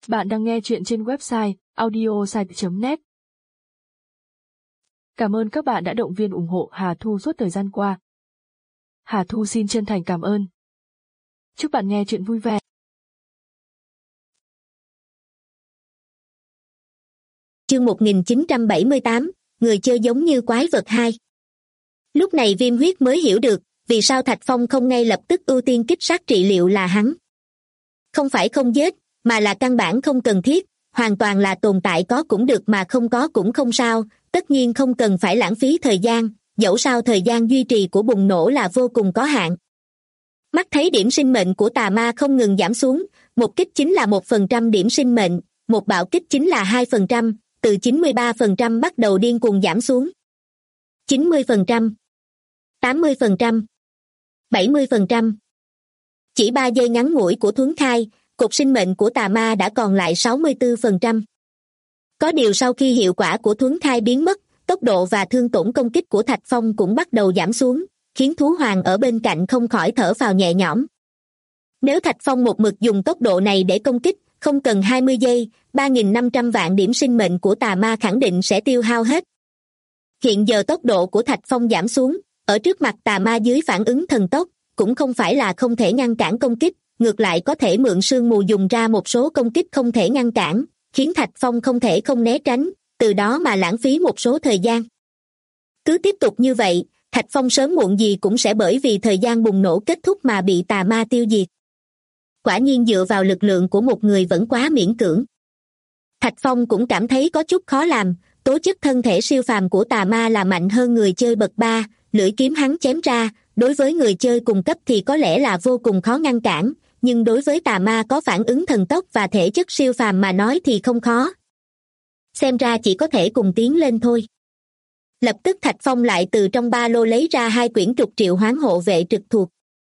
Bạn đang nghe chuyện trên website audiosite.net. Cảm ơn các bạn đã động viên ủng hộ Hà Thu suốt thời gian qua. Hà Thu xin chân thành cảm ơn. Chúc bạn nghe chuyện vui vẻ. Chương 1978, người chơi giống như quái vật 2. Lúc này Viêm Huyết mới hiểu được vì sao Thạch Phong không ngay lập tức ưu tiên kích sát trị liệu là hắn. Không phải không giết, mà là căn bản không cần thiết, hoàn toàn là tồn tại có cũng được mà không có cũng không sao, tất nhiên không cần phải lãng phí thời gian, dẫu sao thời gian duy trì của bùng nổ là vô cùng có hạn. Mắt thấy điểm sinh mệnh của tà ma không ngừng giảm xuống, một kích chính là 1% điểm sinh mệnh, một bạo kích chính là 2%, từ 93% bắt đầu điên cuồng giảm xuống. 90%, 80%, 70%. Chỉ 3 giây ngắn ngủi của thuấn khai, cột sinh mệnh của tà ma đã còn lại 64%. Có điều sau khi hiệu quả của thuấn khai biến mất, tốc độ và thương tổn công kích của Thạch Phong cũng bắt đầu giảm xuống, khiến thú hoàng ở bên cạnh không khỏi thở phào nhẹ nhõm. Nếu Thạch Phong một mực dùng tốc độ này để công kích, không cần 20 giây, 3.500 vạn điểm sinh mệnh của tà ma khẳng định sẽ tiêu hao hết. Hiện giờ tốc độ của Thạch Phong giảm xuống, ở trước mặt tà ma dưới phản ứng thần tốc, cũng không phải là không thể ngăn cản công kích, ngược lại có thể mượn sương mù dùng ra một số công kích không thể ngăn cản, khiến Thạch Phong không thể không né tránh, từ đó mà lãng phí một số thời gian. Cứ tiếp tục như vậy, Thạch Phong sớm muộn gì cũng sẽ bởi vì thời gian bùng nổ kết thúc mà bị tà ma tiêu diệt. Quả nhiên dựa vào lực lượng của một người vẫn quá miễn cưỡng. Thạch Phong cũng cảm thấy có chút khó làm, tố chất thân thể siêu phàm của tà ma là mạnh hơn người chơi bậc 3, lưỡi kiếm hắn chém ra, đối với người chơi cùng cấp thì có lẽ là vô cùng khó ngăn cản, nhưng đối với tà ma có phản ứng thần tốc và thể chất siêu phàm mà nói thì không khó. Xem ra chỉ có thể cùng tiến lên thôi. Lập tức Thạch Phong lại từ trong ba lô lấy ra 2 quyển trục triệu hoán hộ vệ trực thuộc.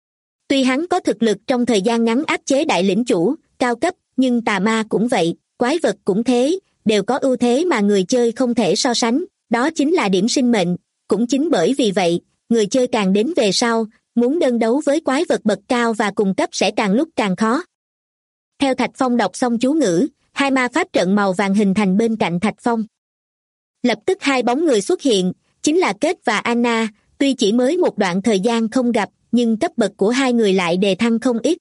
Tuy hắn có thực lực trong thời gian ngắn áp chế đại lĩnh chủ, cao cấp, nhưng tà ma cũng vậy, quái vật cũng thế, đều có ưu thế mà người chơi không thể so sánh, đó chính là điểm sinh mệnh. Cũng chính bởi vì vậy, người chơi càng đến về sau, muốn đơn đấu với quái vật bậc cao và cùng cấp sẽ càng lúc càng khó. Theo Thạch Phong đọc xong chú ngữ, 2 ma pháp trận màu vàng hình thành bên cạnh Thạch Phong. Lập tức 2 bóng người xuất hiện, chính là Kết và Anna, tuy chỉ mới một đoạn thời gian không gặp, nhưng cấp bậc của 2 người lại đề thăng không ít.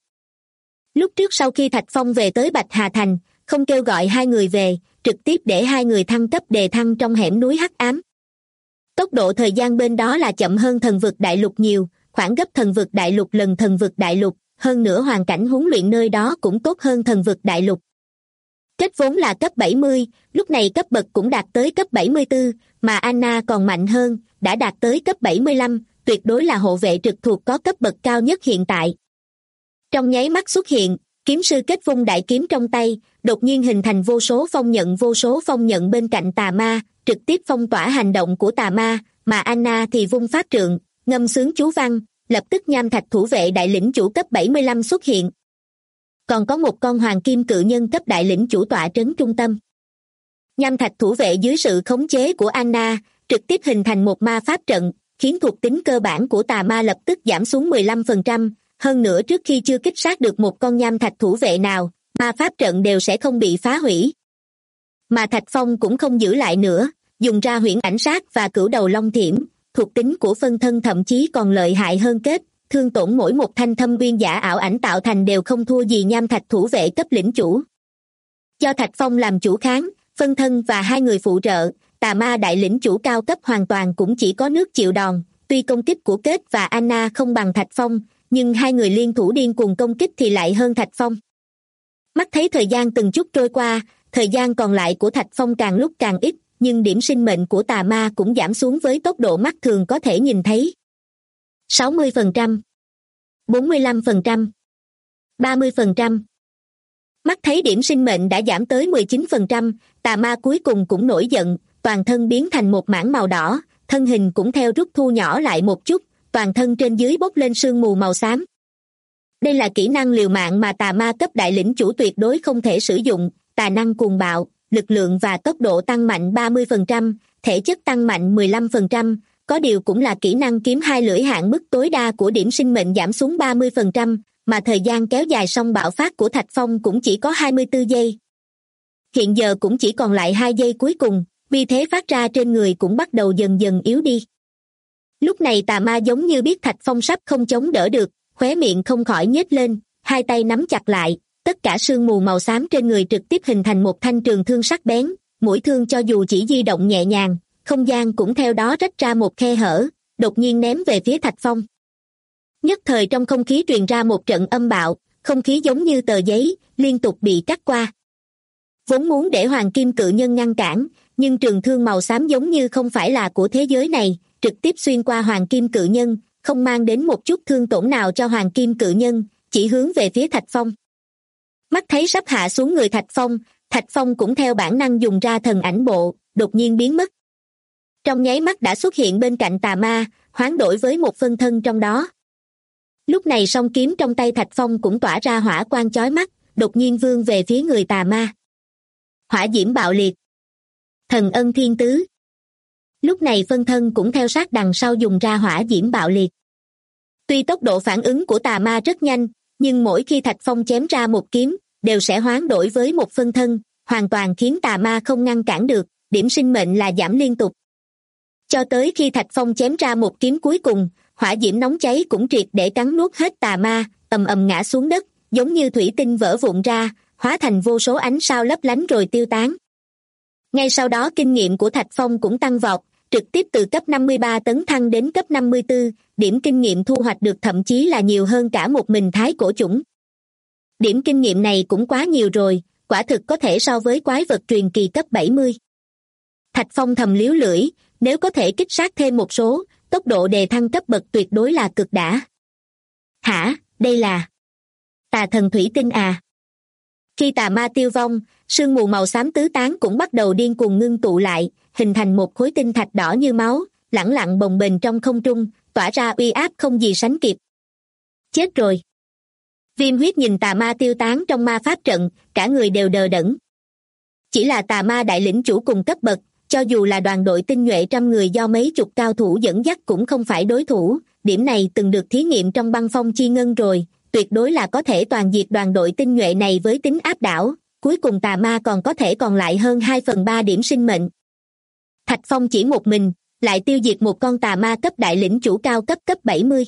Lúc trước sau khi Thạch Phong về tới Bạch Hà Thành, không kêu gọi 2 người về, trực tiếp để 2 người thăng cấp đề thăng trong hẻm núi hắc ám. Tốc độ thời gian bên đó là chậm hơn thần vực đại lục nhiều, khoảng gấp thần vực đại lục lần thần vực đại lục, hơn nữa hoàn cảnh huấn luyện nơi đó cũng tốt hơn thần vực đại lục. Kết vốn là cấp 70, lúc này cấp bậc cũng đạt tới cấp 74, mà Anna còn mạnh hơn, đã đạt tới cấp 75, tuyệt đối là hộ vệ trực thuộc có cấp bậc cao nhất hiện tại. Trong nháy mắt xuất hiện, kiếm sư Kết vung đại kiếm trong tay, đột nhiên hình thành vô số phong nhận bên cạnh tà ma, trực tiếp phong tỏa hành động của tà ma, mà Anna thì vung pháp trượng, ngâm sướng chú văn, lập tức nham thạch thủ vệ đại lĩnh chủ cấp 75 xuất hiện. Còn có một con hoàng kim cự nhân cấp đại lĩnh chủ tọa trấn trung tâm. Nham thạch thủ vệ dưới sự khống chế của Anna, trực tiếp hình thành một ma pháp trận, khiến thuộc tính cơ bản của tà ma lập tức giảm xuống 15%, hơn nữa trước khi chưa kích sát được một con nham thạch thủ vệ nào, ma pháp trận đều sẽ không bị phá hủy. Mà Thạch Phong cũng không giữ lại nữa, dùng ra huyễn ảnh sát và cửu đầu long thiểm, thuộc tính của phân thân thậm chí còn lợi hại hơn Kết, thương tổn mỗi một thanh thâm uyên giả ảo ảnh tạo thành đều không thua gì nham thạch thủ vệ cấp lĩnh chủ. Do Thạch Phong làm chủ kháng, phân thân và 2 người phụ trợ, tà ma đại lĩnh chủ cao cấp hoàn toàn cũng chỉ có nước chịu đòn, tuy công kích của Kết và Anna không bằng Thạch Phong, nhưng 2 người liên thủ điên cuồng công kích thì lại hơn Thạch Phong. Mắt thấy thời gian từng chút trôi qua, thời gian còn lại của Thạch Phong càng lúc càng ít, nhưng điểm sinh mệnh của tà ma cũng giảm xuống với tốc độ mắt thường có thể nhìn thấy. 60%, 45%, 30%. Mắt thấy điểm sinh mệnh đã giảm tới 19%, tà ma cuối cùng cũng nổi giận, toàn thân biến thành một mảng màu đỏ, thân hình cũng theo rút thu nhỏ lại một chút, toàn thân trên dưới bốc lên sương mù màu xám. Đây là kỹ năng liều mạng mà tà ma cấp đại lĩnh chủ tuyệt đối không thể sử dụng, tà năng cuồng bạo, lực lượng và tốc độ tăng mạnh 30%, thể chất tăng mạnh 15%, có điều cũng là kỹ năng kiếm 2 lưỡi hạn mức tối đa của điểm sinh mệnh giảm xuống 30%, mà thời gian kéo dài xong bạo phát của Thạch Phong cũng chỉ có 24 giây. hiện giờ cũng chỉ còn lại 2 giây cuối cùng, uy thế phát ra trên người cũng bắt đầu dần dần yếu đi. Lúc này tà ma giống như biết Thạch Phong sắp không chống đỡ được, khóe miệng không khỏi nhếch lên, hai tay nắm chặt lại, tất cả sương mù màu xám trên người trực tiếp hình thành một thanh trường thương sắc bén, mũi thương cho dù chỉ di động nhẹ nhàng, không gian cũng theo đó rách ra một khe hở, đột nhiên ném về phía Thạch Phong. Nhất thời trong không khí truyền ra một trận âm bạo, không khí giống như tờ giấy, liên tục bị cắt qua. Vốn muốn để Hoàng Kim Cự Nhân ngăn cản, nhưng trường thương màu xám giống như không phải là của thế giới này, trực tiếp xuyên qua Hoàng Kim Cự Nhân, không mang đến một chút thương tổn nào cho Hoàng Kim Cự Nhân, chỉ hướng về phía Thạch Phong. Mắt thấy sắp hạ xuống người Thạch Phong cũng theo bản năng dùng ra thần ảnh bộ, đột nhiên biến mất. Trong nháy mắt đã xuất hiện bên cạnh tà ma, hoán đổi với một phân thân trong đó. Lúc này song kiếm trong tay Thạch Phong cũng tỏa ra hỏa quang chói mắt, đột nhiên vươn về phía người tà ma. Hỏa diễm bạo liệt. Thần ân thiên tứ. Lúc này phân thân cũng theo sát đằng sau dùng ra hỏa diễm bạo liệt. Tuy tốc độ phản ứng của tà ma rất nhanh, nhưng mỗi khi Thạch Phong chém ra một kiếm, đều sẽ hoán đổi với một phân thân, hoàn toàn khiến tà ma không ngăn cản được, điểm sinh mệnh là giảm liên tục. Cho tới khi Thạch Phong chém ra một kiếm cuối cùng, hỏa diễm nóng cháy cũng triệt để cắn nuốt hết tà ma, ầm ầm ngã xuống đất, giống như thủy tinh vỡ vụn ra, hóa thành vô số ánh sao lấp lánh rồi tiêu tán. Ngay sau đó kinh nghiệm của Thạch Phong cũng tăng vọt, trực tiếp từ cấp 53 tấn thăng đến cấp 54, điểm kinh nghiệm thu hoạch được thậm chí là nhiều hơn cả một mình thái cổ chủng. Điểm kinh nghiệm này cũng quá nhiều rồi, quả thực có thể so với quái vật truyền kỳ cấp 70. Thạch Phong thầm liếu lưỡi, nếu có thể kích sát thêm một số, tốc độ đề thăng cấp bậc tuyệt đối là cực đã. Hả, đây là tà thần thủy tinh à? Khi tà ma tiêu vong, sương mù màu xám tứ tán cũng bắt đầu điên cuồng ngưng tụ lại, hình thành một khối tinh thạch đỏ như máu, lẳng lặng bồng bềnh trong không trung, tỏa ra uy áp không gì sánh kịp. Chết rồi. Viêm huyết nhìn tà ma tiêu tán trong ma pháp trận, cả người đều đờ đẫn. Chỉ là tà ma đại lĩnh chủ cùng cấp bậc, cho dù là đoàn đội tinh nhuệ trăm người do mấy chục cao thủ dẫn dắt cũng không phải đối thủ, điểm này từng được thí nghiệm trong băng phong chi ngân rồi, tuyệt đối là có thể toàn diệt đoàn đội tinh nhuệ này với tính áp đảo, cuối cùng tà ma còn có thể còn lại hơn 2/3 điểm sinh mệnh. Thạch Phong chỉ một mình, lại tiêu diệt một con tà ma cấp đại lĩnh chủ cao cấp 70.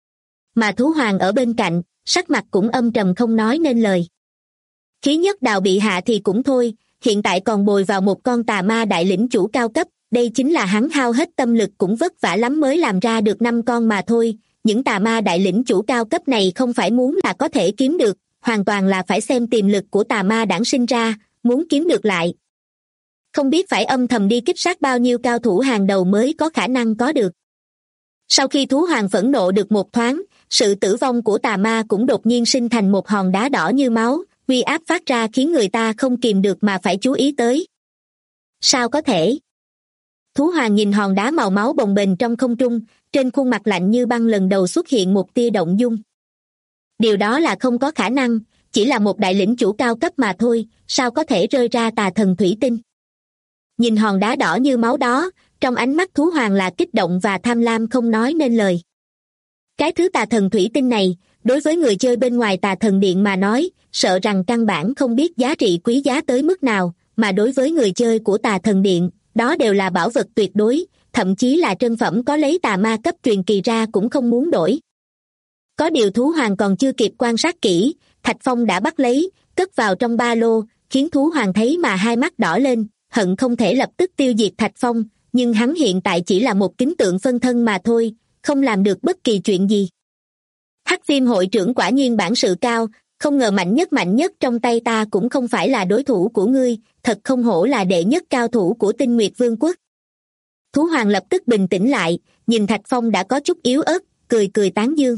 Mà thú hoàng ở bên cạnh, sắc mặt cũng âm trầm không nói nên lời. Khí nhất đào bị hạ thì cũng thôi, hiện tại còn bồi vào một con tà ma đại lĩnh chủ cao cấp, đây chính là hắn hao hết tâm lực cũng vất vả lắm mới làm ra được 5 con mà thôi. Những tà ma đại lĩnh chủ cao cấp này không phải muốn là có thể kiếm được, hoàn toàn là phải xem tiềm lực của tà ma đản sinh ra, muốn kiếm được lại. Không biết phải âm thầm đi kích sát bao nhiêu cao thủ hàng đầu mới có khả năng có được. Sau khi thú hoàng phẫn nộ được một thoáng, sự tử vong của tà ma cũng đột nhiên sinh thành một hòn đá đỏ như máu, uy áp phát ra khiến người ta không kìm được mà phải chú ý tới. Sao có thể? Thú hoàng nhìn hòn đá màu máu bồng bềnh trong không trung, trên khuôn mặt lạnh như băng lần đầu xuất hiện một tia động dung. Điều đó là không có khả năng, chỉ là một đại lĩnh chủ cao cấp mà thôi, sao có thể rơi ra tà thần thủy tinh. Nhìn hòn đá đỏ như máu đó, trong ánh mắt thú hoàng là kích động và tham lam không nói nên lời. Cái thứ tà thần thủy tinh này, đối với người chơi bên ngoài tà thần điện mà nói, sợ rằng căn bản không biết giá trị quý giá tới mức nào, mà đối với người chơi của tà thần điện, đó đều là bảo vật tuyệt đối, thậm chí là trân phẩm có lấy tà ma cấp truyền kỳ ra cũng không muốn đổi. Có điều thú hoàng còn chưa kịp quan sát kỹ, Thạch Phong đã bắt lấy, cất vào trong ba lô, khiến thú hoàng thấy mà hai mắt đỏ lên, hận không thể lập tức tiêu diệt Thạch Phong, nhưng hắn hiện tại chỉ là một kính tượng phân thân mà thôi, không làm được bất kỳ chuyện gì. Hắc Viêm hội trưởng quả nhiên bản sự cao, không ngờ mạnh nhất trong tay ta cũng không phải là đối thủ của ngươi, thật không hổ là đệ nhất cao thủ của Tinh Nguyệt Vương quốc. Thú hoàng lập tức bình tĩnh lại, nhìn Thạch Phong đã có chút yếu ớt, cười tán dương.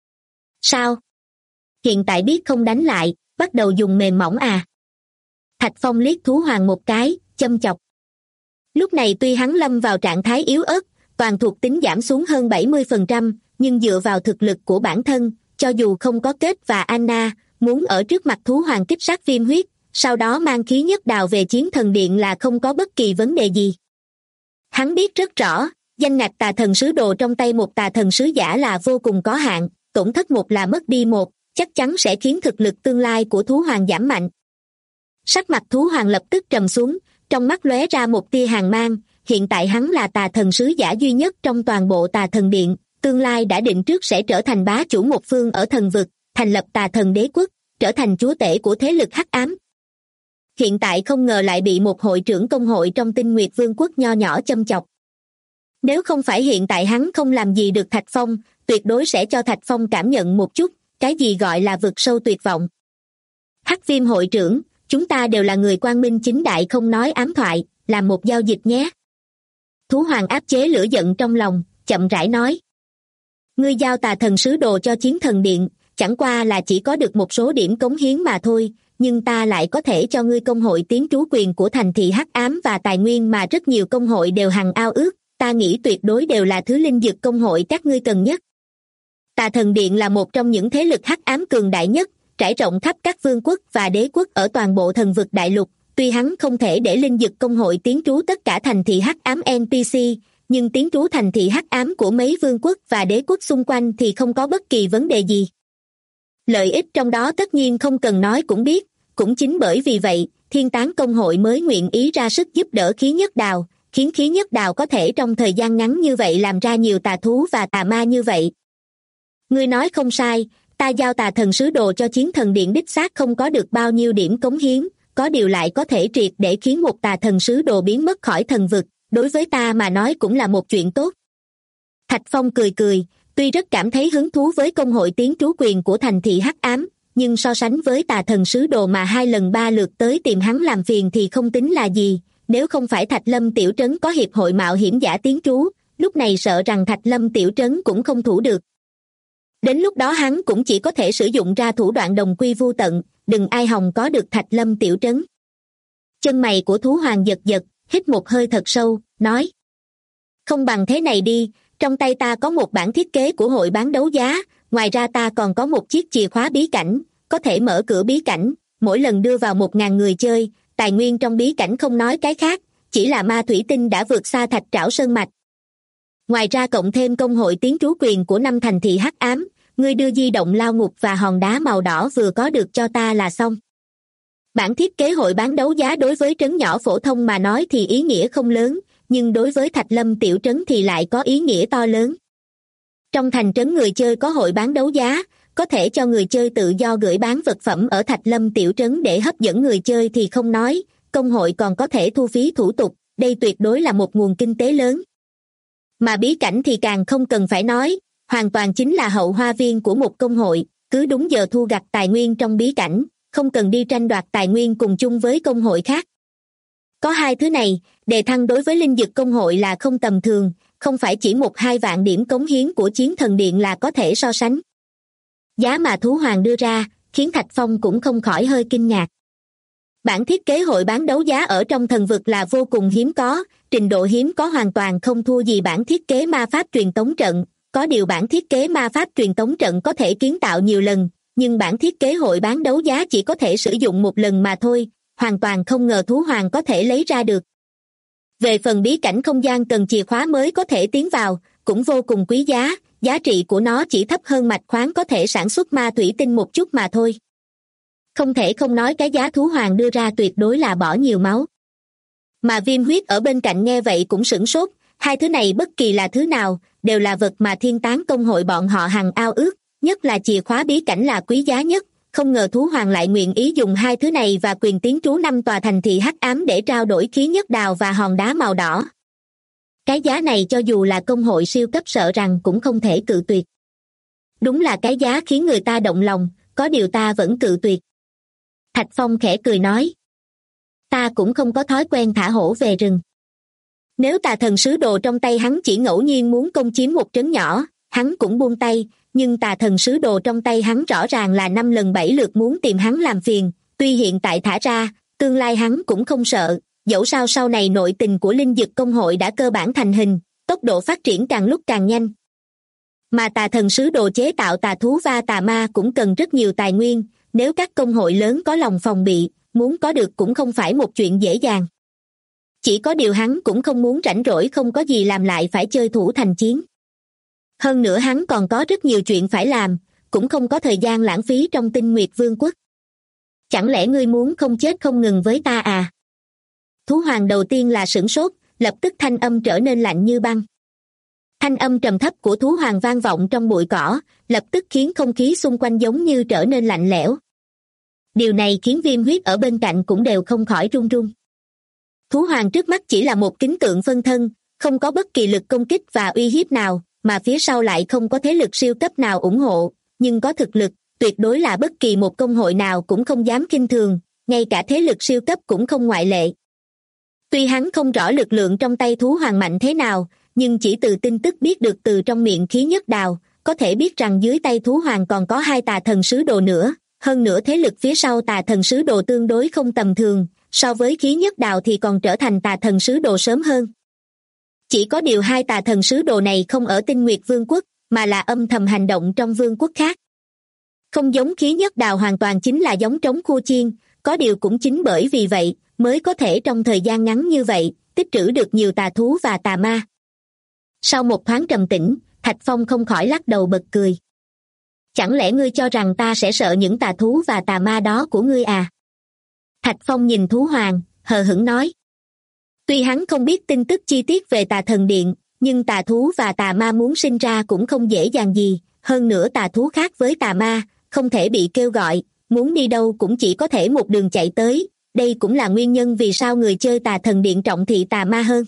Sao? Hiện tại biết không đánh lại, bắt đầu dùng mềm mỏng à? Thạch Phong liếc thú hoàng một cái, châm chọc. Lúc này tuy hắn lâm vào trạng thái yếu ớt, toàn thuộc tính giảm xuống hơn 70%, nhưng dựa vào thực lực của bản thân, cho dù không có Kết và Anna, muốn ở trước mặt thú hoàng kích sát Viêm huyết, sau đó mang khí nhất đào về chiến thần điện là không có bất kỳ vấn đề gì. Hắn biết rất rõ, danh ngạch tà thần sứ đồ trong tay một tà thần sứ giả là vô cùng có hạn, tổn thất một là mất đi một, chắc chắn sẽ khiến thực lực tương lai của thú hoàng giảm mạnh. Sắc mặt thú hoàng lập tức trầm xuống, trong mắt lóe ra một tia hàn mang. Hiện tại hắn là tà thần sứ giả duy nhất trong toàn bộ tà thần điện, tương lai đã định trước sẽ trở thành bá chủ một phương ở thần vực, thành lập tà thần đế quốc, trở thành chúa tể của thế lực hắc ám. Hiện tại không ngờ lại bị một hội trưởng công hội trong Tinh Nguyệt Vương quốc nho nhỏ châm chọc. Nếu không phải hiện tại hắn không làm gì được Thạch Phong, tuyệt đối sẽ cho Thạch Phong cảm nhận một chút, cái gì gọi là vực sâu tuyệt vọng. Hắc Viêm hội trưởng, chúng ta đều là người quang minh chính đại không nói ám thoại, làm một giao dịch nhé. Thú hoàng áp chế lửa giận trong lòng, chậm rãi nói. Ngươi giao tà thần sứ đồ cho chiến thần điện, chẳng qua là chỉ có được một số điểm cống hiến mà thôi, nhưng ta lại có thể cho ngươi công hội tiến trú quyền của thành thị hắc ám và tài nguyên mà rất nhiều công hội đều hằng ao ước, ta nghĩ tuyệt đối đều là thứ linh dược công hội các ngươi cần nhất. Tà thần điện là một trong những thế lực hắc ám cường đại nhất, trải rộng khắp các vương quốc và đế quốc ở toàn bộ thần vực đại lục. Tuy hắn không thể để linh dược công hội tiến trú tất cả thành thị hắc ám NPC, nhưng tiến trú thành thị hắc ám của mấy vương quốc và đế quốc xung quanh thì không có bất kỳ vấn đề gì. Lợi ích trong đó tất nhiên không cần nói cũng biết, cũng chính bởi vì vậy, Thiên Tán công hội mới nguyện ý ra sức giúp đỡ Khí Nhất Đào, khiến Khí Nhất Đào có thể trong thời gian ngắn như vậy làm ra nhiều tà thú và tà ma như vậy. Ngươi nói không sai, ta giao tà thần sứ đồ cho chiến thần điện đích xác không có được bao nhiêu điểm cống hiến, có điều lại có thể triệt để khiến một tà thần sứ đồ biến mất khỏi thần vực, đối với ta mà nói cũng là một chuyện tốt. Thạch Phong cười cười, tuy rất cảm thấy hứng thú với công hội tiến trú quyền của thành thị hắc ám, nhưng so sánh với tà thần sứ đồ mà 2 lần 3 lượt tới tìm hắn làm phiền thì không tính là gì. Nếu không phải Thạch Lâm tiểu trấn có hiệp hội mạo hiểm giả tiến trú, lúc này sợ rằng Thạch Lâm tiểu trấn cũng không thủ được. Đến lúc đó hắn cũng chỉ có thể sử dụng ra thủ đoạn đồng quy vu tận, đừng ai hòng có được Thạch Lâm tiểu trấn. Chân mày của thú hoàng giật giật, hít một hơi thật sâu, nói. Không bằng thế này đi, trong tay ta có một bản thiết kế của hội bán đấu giá, ngoài ra ta còn có một chiếc chìa khóa bí cảnh, có thể mở cửa bí cảnh, mỗi lần đưa vào 1.000 người chơi, tài nguyên trong bí cảnh không nói cái khác, chỉ là ma thủy tinh đã vượt xa Thạch Trảo Sơn Mạch. Ngoài ra cộng thêm công hội tiến trú quyền của 5 thành thị hắc ám, ngươi đưa di động lao ngục và hòn đá màu đỏ vừa có được cho ta là xong. Bản thiết kế hội bán đấu giá đối với trấn nhỏ phổ thông mà nói thì ý nghĩa không lớn, nhưng đối với Thạch Lâm tiểu trấn thì lại có ý nghĩa to lớn. Trong thành trấn người chơi có hội bán đấu giá, có thể cho người chơi tự do gửi bán vật phẩm ở Thạch Lâm tiểu trấn để hấp dẫn người chơi thì không nói, công hội còn có thể thu phí thủ tục, đây tuyệt đối là một nguồn kinh tế lớn. Mà bí cảnh thì càng không cần phải nói, hoàn toàn chính là hậu hoa viên của một công hội, cứ đúng giờ thu gặt tài nguyên trong bí cảnh, không cần đi tranh đoạt tài nguyên cùng chung với công hội khác. Có hai thứ này, đề thăng đối với linh dực công hội là không tầm thường, không phải chỉ 1-2 vạn điểm cống hiến của chiến thần điện là có thể so sánh. Giá mà thú hoàng đưa ra, khiến Thạch Phong cũng không khỏi hơi kinh ngạc. Bản thiết kế hội bán đấu giá ở trong thần vực là vô cùng hiếm có, trình độ hiếm có hoàn toàn không thua gì bản thiết kế ma pháp truyền tống trận, có điều bản thiết kế ma pháp truyền tống trận có thể kiến tạo nhiều lần, nhưng bản thiết kế hội bán đấu giá chỉ có thể sử dụng một lần mà thôi, hoàn toàn không ngờ thú hoàng có thể lấy ra được. Về phần bí cảnh không gian cần chìa khóa mới có thể tiến vào, cũng vô cùng quý giá, giá trị của nó chỉ thấp hơn mạch khoáng có thể sản xuất ma thủy tinh một chút mà thôi. Không thể không nói cái giá thú hoàng đưa ra tuyệt đối là bỏ nhiều máu. Mà Viêm Huyết ở bên cạnh nghe vậy cũng sửng sốt, hai thứ này bất kỳ là thứ nào, đều là vật mà Thiên Tán công hội bọn họ hằng ao ước, nhất là chìa khóa bí cảnh là quý giá nhất, không ngờ thú hoàng lại nguyện ý dùng hai thứ này và quyền tiến trú 5 tòa thành thị hắc ám để trao đổi khí nhất đào và hòn đá màu đỏ. Cái giá này cho dù là công hội siêu cấp sợ rằng cũng không thể cự tuyệt. Đúng là cái giá khiến người ta động lòng, có điều ta vẫn cự tuyệt. Thạch Phong khẽ cười nói. Ta cũng không có thói quen thả hổ về rừng. Nếu tà thần sứ đồ trong tay hắn chỉ ngẫu nhiên muốn công chiếm một trấn nhỏ, hắn cũng buông tay, nhưng tà thần sứ đồ trong tay hắn rõ ràng là 5 lần 7 lượt muốn tìm hắn làm phiền, tuy hiện tại thả ra, tương lai hắn cũng không sợ, dẫu sao sau này nội tình của linh dực công hội đã cơ bản thành hình, tốc độ phát triển càng lúc càng nhanh. Mà tà thần sứ đồ chế tạo tà thú và tà ma cũng cần rất nhiều tài nguyên, nếu các công hội lớn có lòng phòng bị, muốn có được cũng không phải một chuyện dễ dàng. Chỉ có điều hắn cũng không muốn rảnh rỗi không có gì làm lại phải chơi thủ thành chiến. Hơn nữa hắn còn có rất nhiều chuyện phải làm, cũng không có thời gian lãng phí trong Tinh Nguyệt Vương quốc. Chẳng lẽ ngươi muốn không chết không ngừng với ta à? Thú hoàng đầu tiên là sửng sốt, lập tức thanh âm trở nên lạnh như băng. Thanh âm trầm thấp của thú hoàng vang vọng trong bụi cỏ, lập tức khiến không khí xung quanh giống như trở nên lạnh lẽo. Điều này khiến Viêm Huyết ở bên cạnh cũng đều không khỏi run run. Thú hoàng trước mắt chỉ là một kính tượng phân thân, không có bất kỳ lực công kích và uy hiếp nào, mà phía sau lại không có thế lực siêu cấp nào ủng hộ, nhưng có thực lực, tuyệt đối là bất kỳ một công hội nào cũng không dám khinh thường, ngay cả thế lực siêu cấp cũng không ngoại lệ. Tuy hắn không rõ lực lượng trong tay thú hoàng mạnh thế nào, nhưng chỉ từ tin tức biết được từ trong miệng Khí Nhất Đào, có thể biết rằng dưới tay thú hoàng còn có 2 tà thần sứ đồ nữa, hơn nữa thế lực phía sau tà thần sứ đồ tương đối không tầm thường, so với Khí Nhất Đào thì còn trở thành tà thần sứ đồ sớm hơn. Chỉ có điều 2 tà thần sứ đồ này không ở Tinh Nguyệt Vương quốc, mà là âm thầm hành động trong vương quốc khác. Không giống Khí Nhất Đào hoàn toàn chính là giống trống khua chiên, có điều cũng chính bởi vì vậy, mới có thể trong thời gian ngắn như vậy, tích trữ được nhiều tà thú và tà ma. Sau một thoáng trầm tĩnh, Thạch Phong không khỏi lắc đầu bật cười. Chẳng lẽ ngươi cho rằng ta sẽ sợ những tà thú và tà ma đó của ngươi à? Thạch Phong nhìn thú hoàng, hờ hững nói. Tuy hắn không biết tin tức chi tiết về tà thần điện, nhưng tà thú và tà ma muốn sinh ra cũng không dễ dàng gì, hơn nữa tà thú khác với tà ma, không thể bị kêu gọi, muốn đi đâu cũng chỉ có thể một đường chạy tới, đây cũng là nguyên nhân vì sao người chơi tà thần điện trọng thị tà ma hơn.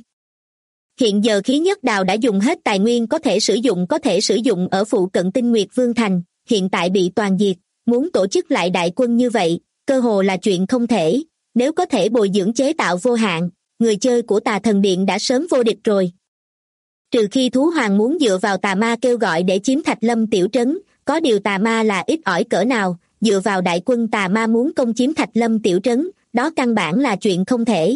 Hiện giờ Khí Nhất Đào đã dùng hết tài nguyên có thể sử dụng ở phụ cận Tinh Nguyệt Vương thành, hiện tại bị toàn diệt, muốn tổ chức lại đại quân như vậy, cơ hồ là chuyện không thể, nếu có thể bồi dưỡng chế tạo vô hạn, người chơi của tà thần điện đã sớm vô địch rồi. Trừ khi thú hoàng muốn dựa vào tà ma kêu gọi để chiếm Thạch Lâm tiểu trấn, có điều tà ma là ít ỏi cỡ nào, dựa vào đại quân tà ma muốn công chiếm Thạch Lâm tiểu trấn, đó căn bản là chuyện không thể.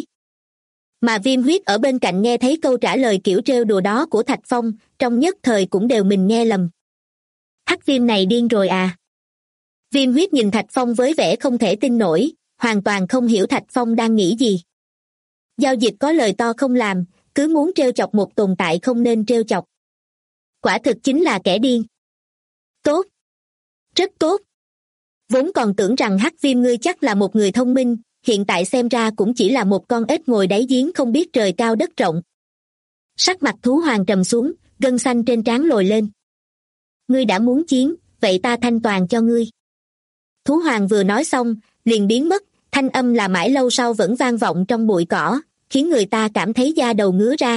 Mà Viêm Huyết ở bên cạnh nghe thấy câu trả lời kiểu trêu đùa đó của Thạch Phong, trong nhất thời cũng đều mình nghe lầm. Hắc Viêm này điên rồi à? Viêm Huyết nhìn Thạch Phong với vẻ không thể tin nổi, hoàn toàn không hiểu Thạch Phong đang nghĩ gì. Giao dịch có lời to không làm, cứ muốn trêu chọc một tồn tại không nên trêu chọc. Quả thực chính là kẻ điên. Tốt. Rất tốt. Vốn còn tưởng rằng Hắc Viêm ngươi chắc là một người thông minh, hiện tại xem ra cũng chỉ là một con ếch ngồi đáy giếng không biết trời cao đất rộng. Sắc mặt thú hoàng trầm xuống, gân xanh trên trán lồi lên. Ngươi đã muốn chiến, vậy ta thanh toàn cho ngươi. Thú hoàng vừa nói xong, liền biến mất, thanh âm là mãi lâu sau vẫn vang vọng trong bụi cỏ, khiến người ta cảm thấy da đầu ngứa ran.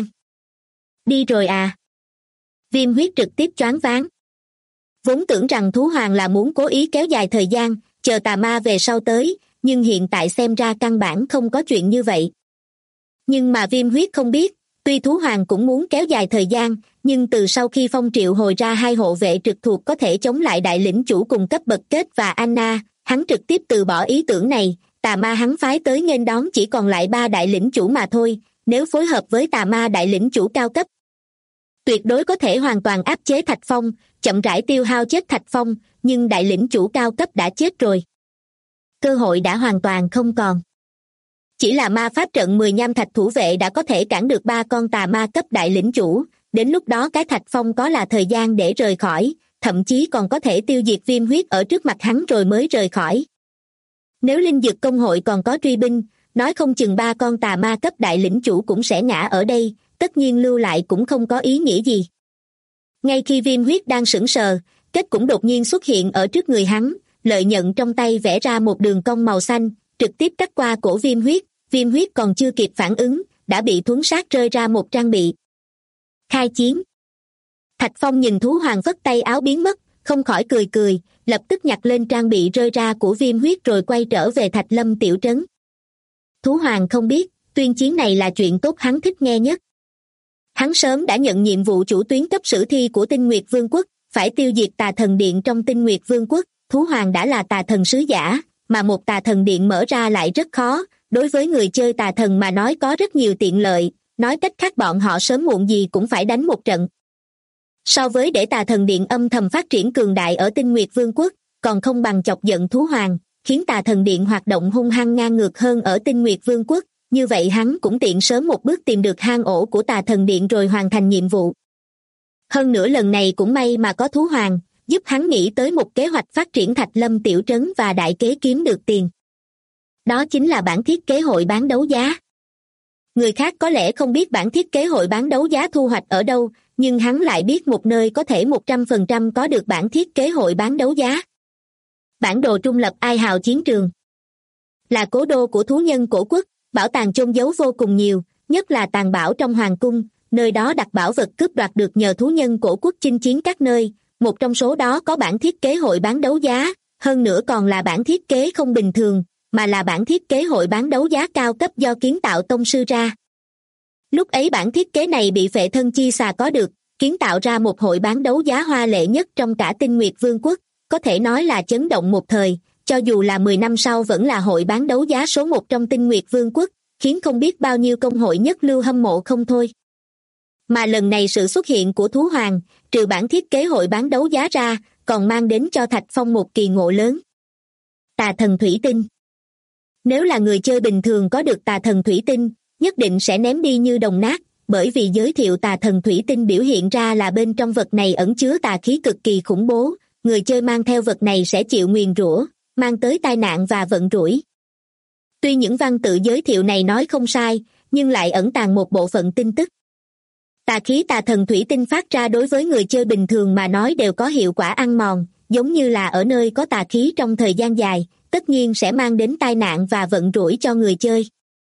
Đi rồi à? Viêm Huyết trực tiếp choáng váng. Vốn tưởng rằng thú hoàng là muốn cố ý kéo dài thời gian, chờ tà ma về sau tới, nhưng hiện tại xem ra căn bản không có chuyện như vậy. Nhưng mà Viêm Huyết không biết, tuy thú hoàng cũng muốn kéo dài thời gian, nhưng từ sau khi Phong triệu hồi ra 2 hộ vệ trực thuộc có thể chống lại đại lĩnh chủ cùng cấp bậc kết và Anna, hắn trực tiếp từ bỏ ý tưởng này, tà ma hắn phái tới nghênh đón chỉ còn lại 3 đại lĩnh chủ mà thôi, nếu phối hợp với tà ma đại lĩnh chủ cao cấp, tuyệt đối có thể hoàn toàn áp chế Thạch Phong, chậm rãi tiêu hao chết Thạch Phong, nhưng đại lĩnh chủ cao cấp đã chết rồi. Cơ hội đã hoàn toàn không còn. Chỉ là ma pháp trận 10 nham thạch thủ vệ đã có thể cản được 3 con tà ma cấp đại lĩnh chủ, đến lúc đó cái Thạch Phong có là thời gian để rời khỏi, thậm chí còn có thể tiêu diệt Viêm Huyết ở trước mặt hắn rồi mới rời khỏi. Nếu linh dược công hội còn có truy binh, nói không chừng 3 con tà ma cấp đại lĩnh chủ cũng sẽ ngã ở đây, tất nhiên lưu lại cũng không có ý nghĩa gì. Ngay khi Viêm Huyết đang sững sờ, Kết cũng đột nhiên xuất hiện ở trước người hắn, lợi nhận trong tay vẽ ra một đường cong màu xanh, trực tiếp cắt qua cổ Viêm Huyết còn chưa kịp phản ứng, đã bị thuấn sát rơi ra một trang bị. Khai chiến. Thạch Phong nhìn thú hoàng vất tay áo biến mất, không khỏi cười cười, lập tức nhặt lên trang bị rơi ra của Viêm Huyết rồi quay trở về Thạch Lâm tiểu trấn. Thú hoàng không biết, tuyên chiến này là chuyện tốt hắn thích nghe nhất. Hắn sớm đã nhận nhiệm vụ chủ tuyến cấp sử thi của Tinh Nguyệt Vương quốc, phải tiêu diệt tà thần điện trong Tinh Nguyệt Vương quốc, thú hoàng đã là tà thần sứ giả, mà một tà thần điện mở ra lại rất khó, đối với người chơi tà thần mà nói có rất nhiều tiện lợi, nói cách khác bọn họ sớm muộn gì cũng phải đánh một trận. So với để tà thần điện âm thầm phát triển cường đại ở Tinh Nguyệt Vương quốc, còn không bằng chọc giận thú hoàng, khiến tà thần điện hoạt động hung hăng ngang ngược hơn ở Tinh Nguyệt Vương quốc, như vậy hắn cũng tiện sớm một bước tìm được hang ổ của tà thần điện rồi hoàn thành nhiệm vụ. Hơn nữa lần này cũng may mà có thú hoàng, giúp hắn nghĩ tới một kế hoạch phát triển Thạch Lâm tiểu trấn và đại kế kiếm được tiền. Đó chính là bản thiết kế hội bán đấu giá. Người khác có lẽ không biết bản thiết kế hội bán đấu giá thu hoạch ở đâu, nhưng hắn lại biết một nơi có thể 100% có được bản thiết kế hội bán đấu giá. Bản đồ trung lập Ai Hào chiến trường là cố đô của thú nhân cổ quốc, bảo tàng chôn giấu vô cùng nhiều, nhất là tàng bảo trong hoàng cung, nơi đó đặt bảo vật cướp đoạt được nhờ thú nhân cổ quốc chinh chiến các nơi, một trong số đó có bản thiết kế hội bán đấu giá, hơn nữa còn là bản thiết kế không bình thường, mà là bản thiết kế hội bán đấu giá cao cấp do kiến tạo tông sư ra. Lúc ấy bản thiết kế này bị Phệ Thân Chi Xà có được, kiến tạo ra một hội bán đấu giá hoa lệ nhất trong cả Tinh Nguyệt Vương quốc, có thể nói là chấn động một thời, cho dù là 10 năm sau vẫn là hội bán đấu giá số 1 trong Tinh Nguyệt Vương quốc, khiến không biết bao nhiêu công hội nhất lưu hâm mộ không thôi. Mà lần này sự xuất hiện của Thú Hoàng, trừ bản thiết kế hội bán đấu giá ra, còn mang đến cho Thạch Phong một kỳ ngộ lớn. Tà thần thủy tinh. Nếu là người chơi bình thường có được tà thần thủy tinh, nhất định sẽ ném đi như đồng nát, bởi vì giới thiệu tà thần thủy tinh biểu hiện ra là bên trong vật này ẩn chứa tà khí cực kỳ khủng bố, người chơi mang theo vật này sẽ chịu nguyền rủa, mang tới tai nạn và vận rủi. Tuy những văn tự giới thiệu này nói không sai, nhưng lại ẩn tàng một bộ phận tin tức. Tà khí tà thần thủy tinh phát ra đối với người chơi bình thường mà nói đều có hiệu quả ăn mòn, giống như là ở nơi có tà khí trong thời gian dài, tất nhiên sẽ mang đến tai nạn và vận rủi cho người chơi.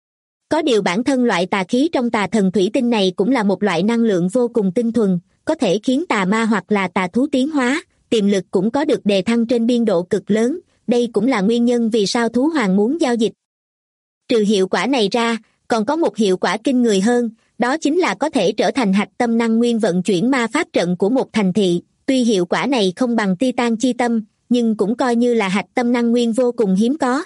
Có điều bản thân loại tà khí trong tà thần thủy tinh này cũng là một loại năng lượng vô cùng tinh thuần, có thể khiến tà ma hoặc là tà thú tiến hóa, tiềm lực cũng có được đề thăng trên biên độ cực lớn, đây cũng là nguyên nhân vì sao Thú Hoàng muốn giao dịch. Trừ hiệu quả này ra, còn có một hiệu quả kinh người hơn, đó chính là có thể trở thành hạch tâm năng nguyên vận chuyển ma pháp trận của một thành thị, tuy hiệu quả này không bằng Titan chi tâm, nhưng cũng coi như là hạch tâm năng nguyên vô cùng hiếm có.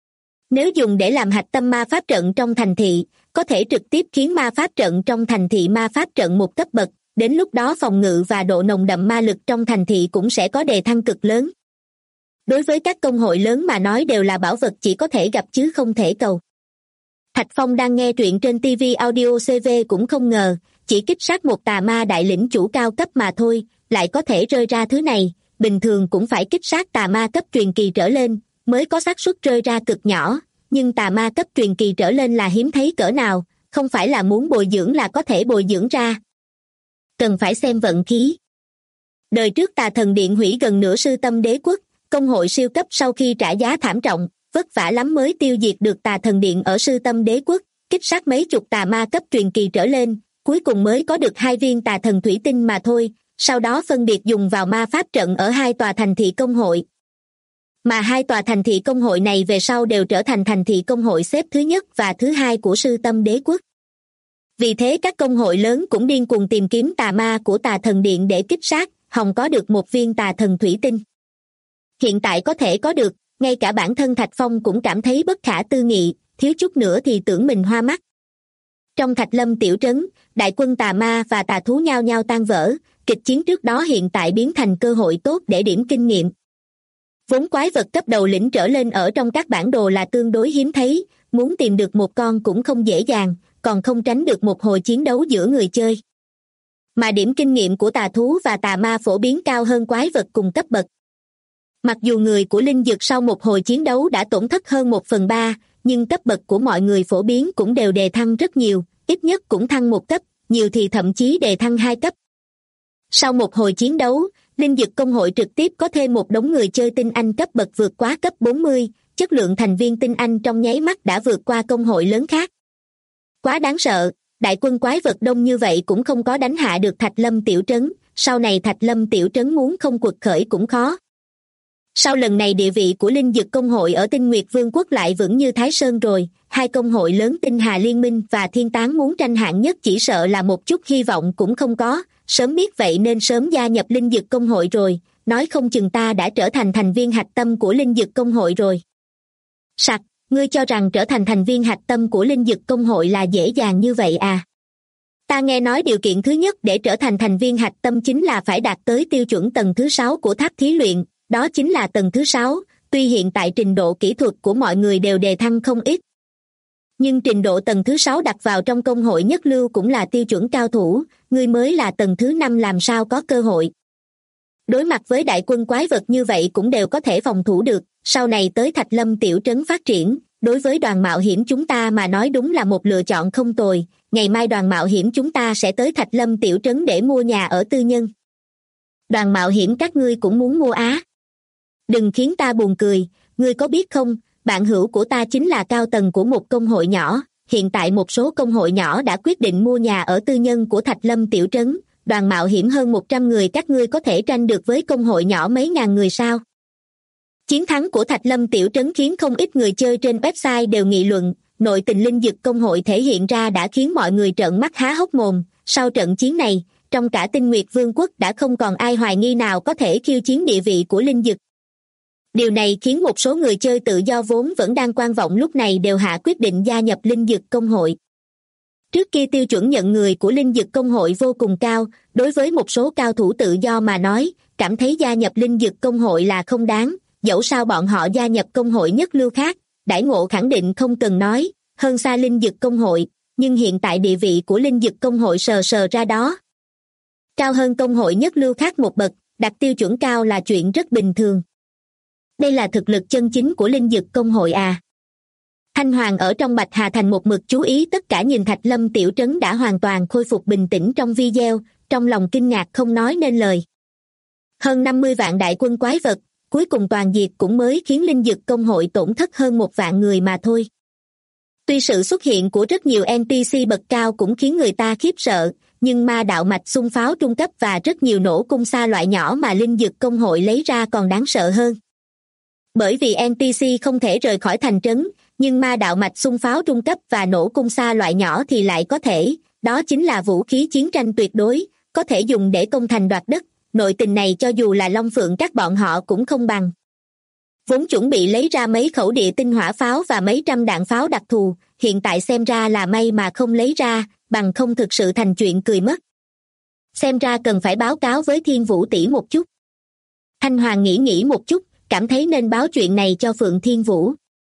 Nếu dùng để làm hạch tâm ma pháp trận trong thành thị, có thể trực tiếp khiến ma pháp trận trong thành thị ma pháp trận một cấp bậc, đến lúc đó phòng ngự và độ nồng đậm ma lực trong thành thị cũng sẽ có đề thăng cực lớn. Đối với các công hội lớn mà nói đều là bảo vật chỉ có thể gặp chứ không thể cầu. Thạch Phong đang nghe truyện trên TV Audio CV cũng không ngờ, chỉ kích sát một tà ma đại lĩnh chủ cao cấp mà thôi, lại có thể rơi ra thứ này, bình thường cũng phải kích sát tà ma cấp truyền kỳ trở lên, mới có xác suất rơi ra cực nhỏ, nhưng tà ma cấp truyền kỳ trở lên là hiếm thấy cỡ nào, không phải là muốn bồi dưỡng là có thể bồi dưỡng ra. Cần phải xem vận khí. Đời trước Tà Thần Điện hủy gần nửa sư tâm đế quốc, công hội siêu cấp sau khi trả giá thảm trọng, vất vả lắm mới tiêu diệt được Tà Thần Điện ở sư tâm đế quốc, kích sát mấy chục tà ma cấp truyền kỳ trở lên, cuối cùng mới có được 2 viên tà thần thủy tinh mà thôi, sau đó phân biệt dùng vào ma pháp trận ở 2 tòa thành thị công hội. Mà 2 tòa thành thị công hội này về sau đều trở thành thành thị công hội xếp thứ nhất và thứ 2 của sư tâm đế quốc. Vì thế các công hội lớn cũng điên cuồng tìm kiếm tà ma của Tà Thần Điện để kích sát, hòng có được một viên tà thần thủy tinh. Hiện tại có thể có được, ngay cả bản thân Thạch Phong cũng cảm thấy bất khả tư nghị, thiếu chút nữa thì tưởng mình hoa mắt. Trong Thạch Lâm tiểu trấn, đại quân tà ma và tà thú nhao nhao tan vỡ, kịch chiến trước đó hiện tại biến thành cơ hội tốt để điểm kinh nghiệm. Vốn quái vật cấp đầu lĩnh trở lên ở trong các bản đồ là tương đối hiếm thấy, muốn tìm được một con cũng không dễ dàng, còn không tránh được một hồi chiến đấu giữa người chơi. Mà điểm kinh nghiệm của tà thú và tà ma phổ biến cao hơn quái vật cùng cấp bậc. Mặc dù người của linh dược sau một hồi chiến đấu đã tổn thất hơn 1/3, nhưng cấp bậc của mọi người phổ biến cũng đều đề thăng rất nhiều, ít nhất cũng thăng 1 cấp, nhiều thì thậm chí đề thăng 2 cấp. Sau một hồi chiến đấu, linh dược công hội trực tiếp có thêm một đống người chơi tinh anh cấp bậc vượt quá cấp 40, chất lượng thành viên tinh anh trong nháy mắt đã vượt qua công hội lớn khác. Quá đáng sợ, đại quân quái vật đông như vậy cũng không có đánh hạ được Thạch Lâm tiểu trấn, sau này Thạch Lâm tiểu trấn muốn không quật khởi cũng khó. Sau lần này địa vị của linh dược công hội ở Tinh Nguyệt Vương quốc lại vững như Thái Sơn rồi, 2 công hội lớn Tinh Hà Liên minh và Thiên Tán muốn tranh hạng nhất chỉ sợ là một chút hy vọng cũng không có, sớm biết vậy nên sớm gia nhập linh dược công hội rồi, nói không chừng ta đã trở thành thành viên hạch tâm của linh dược công hội rồi. Sặc, ngươi cho rằng trở thành thành viên hạch tâm của linh dược công hội là dễ dàng như vậy à? Ta nghe nói điều kiện thứ nhất để trở thành thành viên hạch tâm chính là phải đạt tới tiêu chuẩn tầng thứ 6 của tháp thí luyện, đó chính là tầng thứ 6, tuy hiện tại trình độ kỹ thuật của mọi người đều đề thăng không ít. Nhưng trình độ tầng thứ 6 đặt vào trong công hội nhất lưu cũng là tiêu chuẩn cao thủ, ngươi mới là tầng thứ 5 làm sao có cơ hội. Đối mặt với đại quân quái vật như vậy cũng đều có thể phòng thủ được, sau này tới Thạch Lâm tiểu trấn phát triển, đối với đoàn mạo hiểm chúng ta mà nói đúng là một lựa chọn không tồi. Ngày mai đoàn mạo hiểm chúng ta sẽ tới Thạch Lâm tiểu trấn để mua nhà ở tư nhân. Đoàn mạo hiểm các ngươi cũng muốn mua á? Đừng khiến ta buồn cười, ngươi có biết không, bạn hữu của ta chính là cao tầng của một công hội nhỏ. Hiện tại một số công hội nhỏ đã quyết định mua nhà ở tư nhân của Thạch Lâm tiểu trấn. Đoàn mạo hiểm hơn 100 người, các ngươi có thể tranh được với công hội nhỏ mấy ngàn người sao? Chiến thắng của Thạch Lâm tiểu trấn khiến không ít người chơi trên website đều nghị luận. Nội tình linh dực công hội thể hiện ra đã khiến mọi người trợn mắt há hốc mồm. Sau trận chiến này, trong cả Tinh Nguyệt Vương quốc đã không còn ai hoài nghi nào có thể khiêu chiến địa vị của linh dực. Điều này khiến một số người chơi tự do vốn vẫn đang quan vọng lúc này đều hạ quyết định gia nhập linh dực công hội. Trước kia tiêu chuẩn nhận người của linh dực công hội vô cùng cao, đối với một số cao thủ tự do mà nói, cảm thấy gia nhập linh dực công hội là không đáng, dẫu sao bọn họ gia nhập công hội nhất lưu khác, đãi ngộ khẳng định không cần nói, hơn xa linh dực công hội, nhưng hiện tại địa vị của linh dực công hội sờ sờ ra đó. Cao hơn công hội nhất lưu khác một bậc, đặt tiêu chuẩn cao là chuyện rất bình thường. Đây là thực lực chân chính của linh dực công hội à? Thanh Hoàng ở trong Bạch Hà Thành một mực chú ý tất cả, nhìn Thạch Lâm tiểu trấn đã hoàn toàn khôi phục bình tĩnh trong video, trong lòng kinh ngạc không nói nên lời. Hơn 50 vạn đại quân quái vật, cuối cùng toàn diệt cũng mới khiến linh dực công hội tổn thất hơn 1 vạn người mà thôi. Tuy sự xuất hiện của rất nhiều NPC bậc cao cũng khiến người ta khiếp sợ, nhưng ma đạo mạch xung pháo trung cấp và rất nhiều nổ cung xa loại nhỏ mà linh dực công hội lấy ra còn đáng sợ hơn. Bởi vì NPC không thể rời khỏi thành trấn, nhưng ma đạo mạch xung pháo trung cấp và nổ cung xa loại nhỏ thì lại có thể, đó chính là vũ khí chiến tranh tuyệt đối, có thể dùng để công thành đoạt đất, nội tình này cho dù là Long Phượng các bọn họ cũng không bằng. Vốn chuẩn bị lấy ra mấy khẩu địa tinh hỏa pháo và mấy trăm đạn pháo đặc thù, hiện tại xem ra là may mà không lấy ra, bằng không thực sự thành chuyện cười mất. Xem ra cần phải báo cáo với Thiên Vũ tỷ một chút. Thanh Hoàng nghĩ một chút, cảm thấy nên báo chuyện này cho Phượng Thiên Vũ.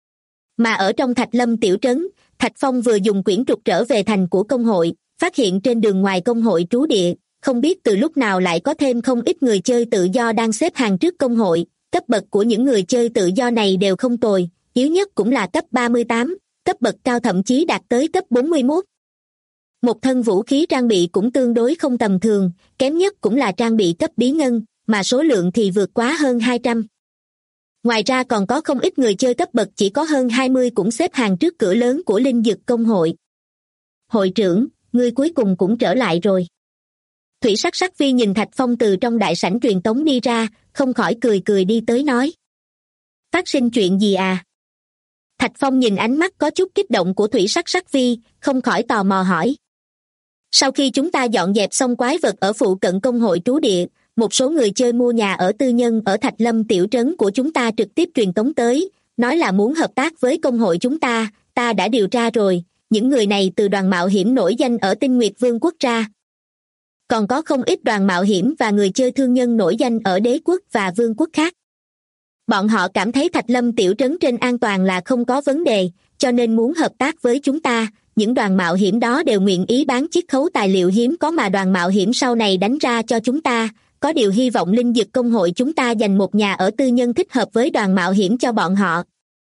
Mà ở trong Thạch Lâm tiểu trấn, Thạch Phong vừa dùng quyển trục trở về thành của công hội, phát hiện trên đường ngoài công hội trú địa, không biết từ lúc nào lại có thêm không ít người chơi tự do đang xếp hàng trước công hội. Cấp bậc của những người chơi tự do này đều không tồi, yếu nhất cũng là cấp 38, cấp bậc cao thậm chí đạt tới cấp 41. Một thân vũ khí trang bị cũng tương đối không tầm thường, kém nhất cũng là trang bị cấp bí ngân, mà số lượng thì vượt quá hơn 200. Ngoài ra còn có không ít người chơi cấp bậc chỉ có hơn 20 cũng xếp hàng trước cửa lớn của linh dực công hội. Hội trưởng, ngươi cuối cùng cũng trở lại rồi. Thủy Sắc Sắc Vi nhìn Thạch Phong từ trong đại sảnh truyền tống đi ra, không khỏi cười đi tới nói. Phát sinh chuyện gì à? Thạch Phong nhìn ánh mắt có chút kích động của Thủy Sắc Sắc Vi, không khỏi tò mò hỏi. Sau khi chúng ta dọn dẹp xong quái vật ở phụ cận công hội trú địa, một số người chơi mua nhà ở tư nhân ở Thạch Lâm tiểu trấn của chúng ta trực tiếp truyền tống tới, nói là muốn hợp tác với công hội chúng ta đã điều tra rồi, những người này từ đoàn mạo hiểm nổi danh ở Tinh Nguyệt Vương quốc ra. Còn có không ít đoàn mạo hiểm và người chơi thương nhân nổi danh ở đế quốc và vương quốc khác. Bọn họ cảm thấy Thạch Lâm tiểu trấn trên an toàn là không có vấn đề, cho nên muốn hợp tác với chúng ta. Những đoàn mạo hiểm đó đều nguyện ý bán chiết khấu tài liệu hiếm có mà đoàn mạo hiểm sau này đánh ra cho chúng ta. Có điều hy vọng linh dực công hội chúng ta dành một nhà ở tư nhân thích hợp với đoàn mạo hiểm cho bọn họ.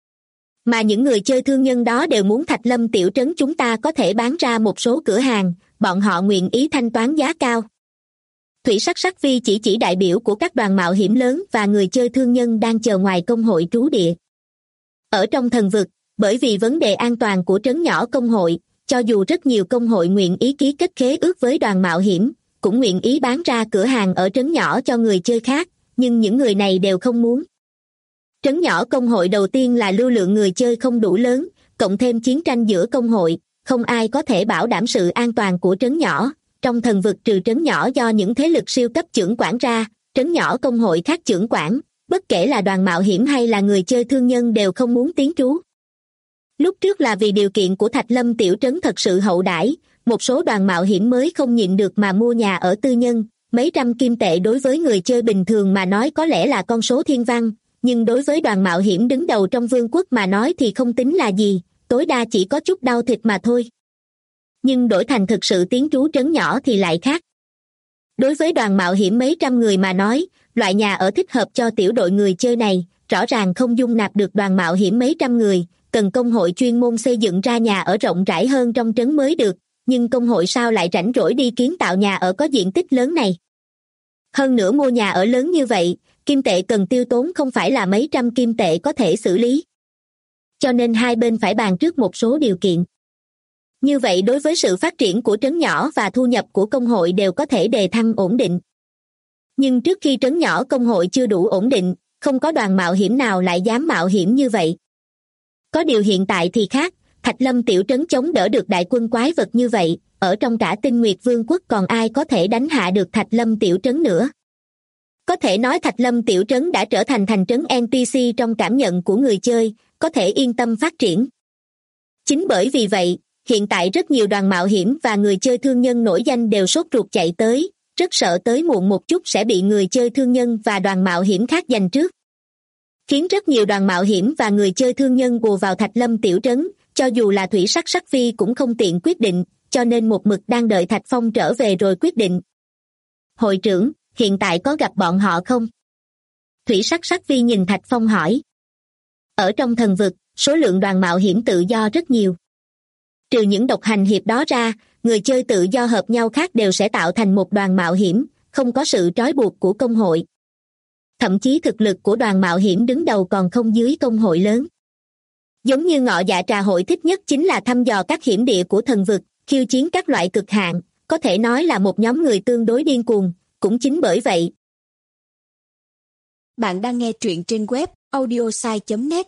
Mà những người chơi thương nhân đó đều muốn Thạch Lâm tiểu trấn chúng ta có thể bán ra một số cửa hàng, bọn họ nguyện ý thanh toán giá cao. Thủy Sắc Sắc Vi chỉ đại biểu của các đoàn mạo hiểm lớn và người chơi thương nhân đang chờ ngoài công hội trú địa. Ở trong thần vực, bởi vì vấn đề an toàn của trấn nhỏ công hội, cho dù rất nhiều công hội nguyện ý ký kết khế ước với đoàn mạo hiểm, cũng nguyện ý bán ra cửa hàng ở trấn nhỏ cho người chơi khác, nhưng những người này đều không muốn. Trấn nhỏ công hội đầu tiên là lưu lượng người chơi không đủ lớn, cộng thêm chiến tranh giữa công hội, không ai có thể bảo đảm sự an toàn của trấn nhỏ. Trong thần vực trừ trấn nhỏ do những thế lực siêu cấp chưởng quản ra, trấn nhỏ công hội khác chưởng quản, bất kể là đoàn mạo hiểm hay là người chơi thương nhân đều không muốn tiến trú. Lúc trước là vì điều kiện của Thạch Lâm tiểu trấn thật sự hậu đãi, một số đoàn mạo hiểm mới không nhịn được mà mua nhà ở tư nhân, mấy trăm kim tệ đối với người chơi bình thường mà nói có lẽ là con số thiên văn, nhưng đối với đoàn mạo hiểm đứng đầu trong vương quốc mà nói thì không tính là gì, tối đa chỉ có chút đau thịt mà thôi. Nhưng đổi thành thực sự tiến trú trấn nhỏ thì lại khác. Đối với đoàn mạo hiểm mấy trăm người mà nói, loại nhà ở thích hợp cho tiểu đội người chơi này, rõ ràng không dung nạp được đoàn mạo hiểm mấy trăm người, cần công hội chuyên môn xây dựng ra nhà ở rộng rãi hơn trong trấn mới được, nhưng công hội sao lại rảnh rỗi đi kiến tạo nhà ở có diện tích lớn này. Hơn nữa mua nhà ở lớn như vậy, kim tệ cần tiêu tốn không phải là mấy trăm kim tệ có thể xử lý. Cho nên hai bên phải bàn trước một số điều kiện. Như vậy đối với sự phát triển của trấn nhỏ và thu nhập của công hội đều có thể đề thăng ổn định. Nhưng trước khi trấn nhỏ công hội chưa đủ ổn định, không có đoàn mạo hiểm nào lại dám mạo hiểm như vậy. Có điều hiện tại thì khác, Thạch Lâm tiểu trấn chống đỡ được đại quân quái vật như vậy, ở trong cả Tinh Nguyệt Vương quốc còn ai có thể đánh hạ được Thạch Lâm tiểu trấn nữa. Có thể nói Thạch Lâm tiểu trấn đã trở thành thành trấn NPC trong cảm nhận của người chơi, có thể yên tâm phát triển. Chính bởi vì vậy, hiện tại rất nhiều đoàn mạo hiểm và người chơi thương nhân nổi danh đều sốt ruột chạy tới, rất sợ tới muộn một chút sẽ bị người chơi thương nhân và đoàn mạo hiểm khác giành trước. Khiến rất nhiều đoàn mạo hiểm và người chơi thương nhân ùa vào Thạch Lâm tiểu trấn, cho dù là Thủy Sắc Sắc Phi cũng không tiện quyết định, cho nên một mực đang đợi Thạch Phong trở về rồi quyết định. Hội trưởng, hiện tại có gặp bọn họ không? Thủy Sắc Sắc Phi nhìn Thạch Phong hỏi. Ở trong thần vực, số lượng đoàn mạo hiểm tự do rất nhiều. Trừ những độc hành hiệp đó ra, người chơi tự do hợp nhau khác đều sẽ tạo thành một đoàn mạo hiểm, không có sự trói buộc của công hội. Thậm chí thực lực của đoàn mạo hiểm đứng đầu còn không dưới công hội lớn. Giống như Ngọ Dạ Trà hội thích nhất chính là thăm dò các hiểm địa của thần vực, khiêu chiến các loại cực hạn, có thể nói là một nhóm người tương đối điên cuồng, cũng chính bởi vậy. Bạn đang nghe truyện trên web audiosai.net.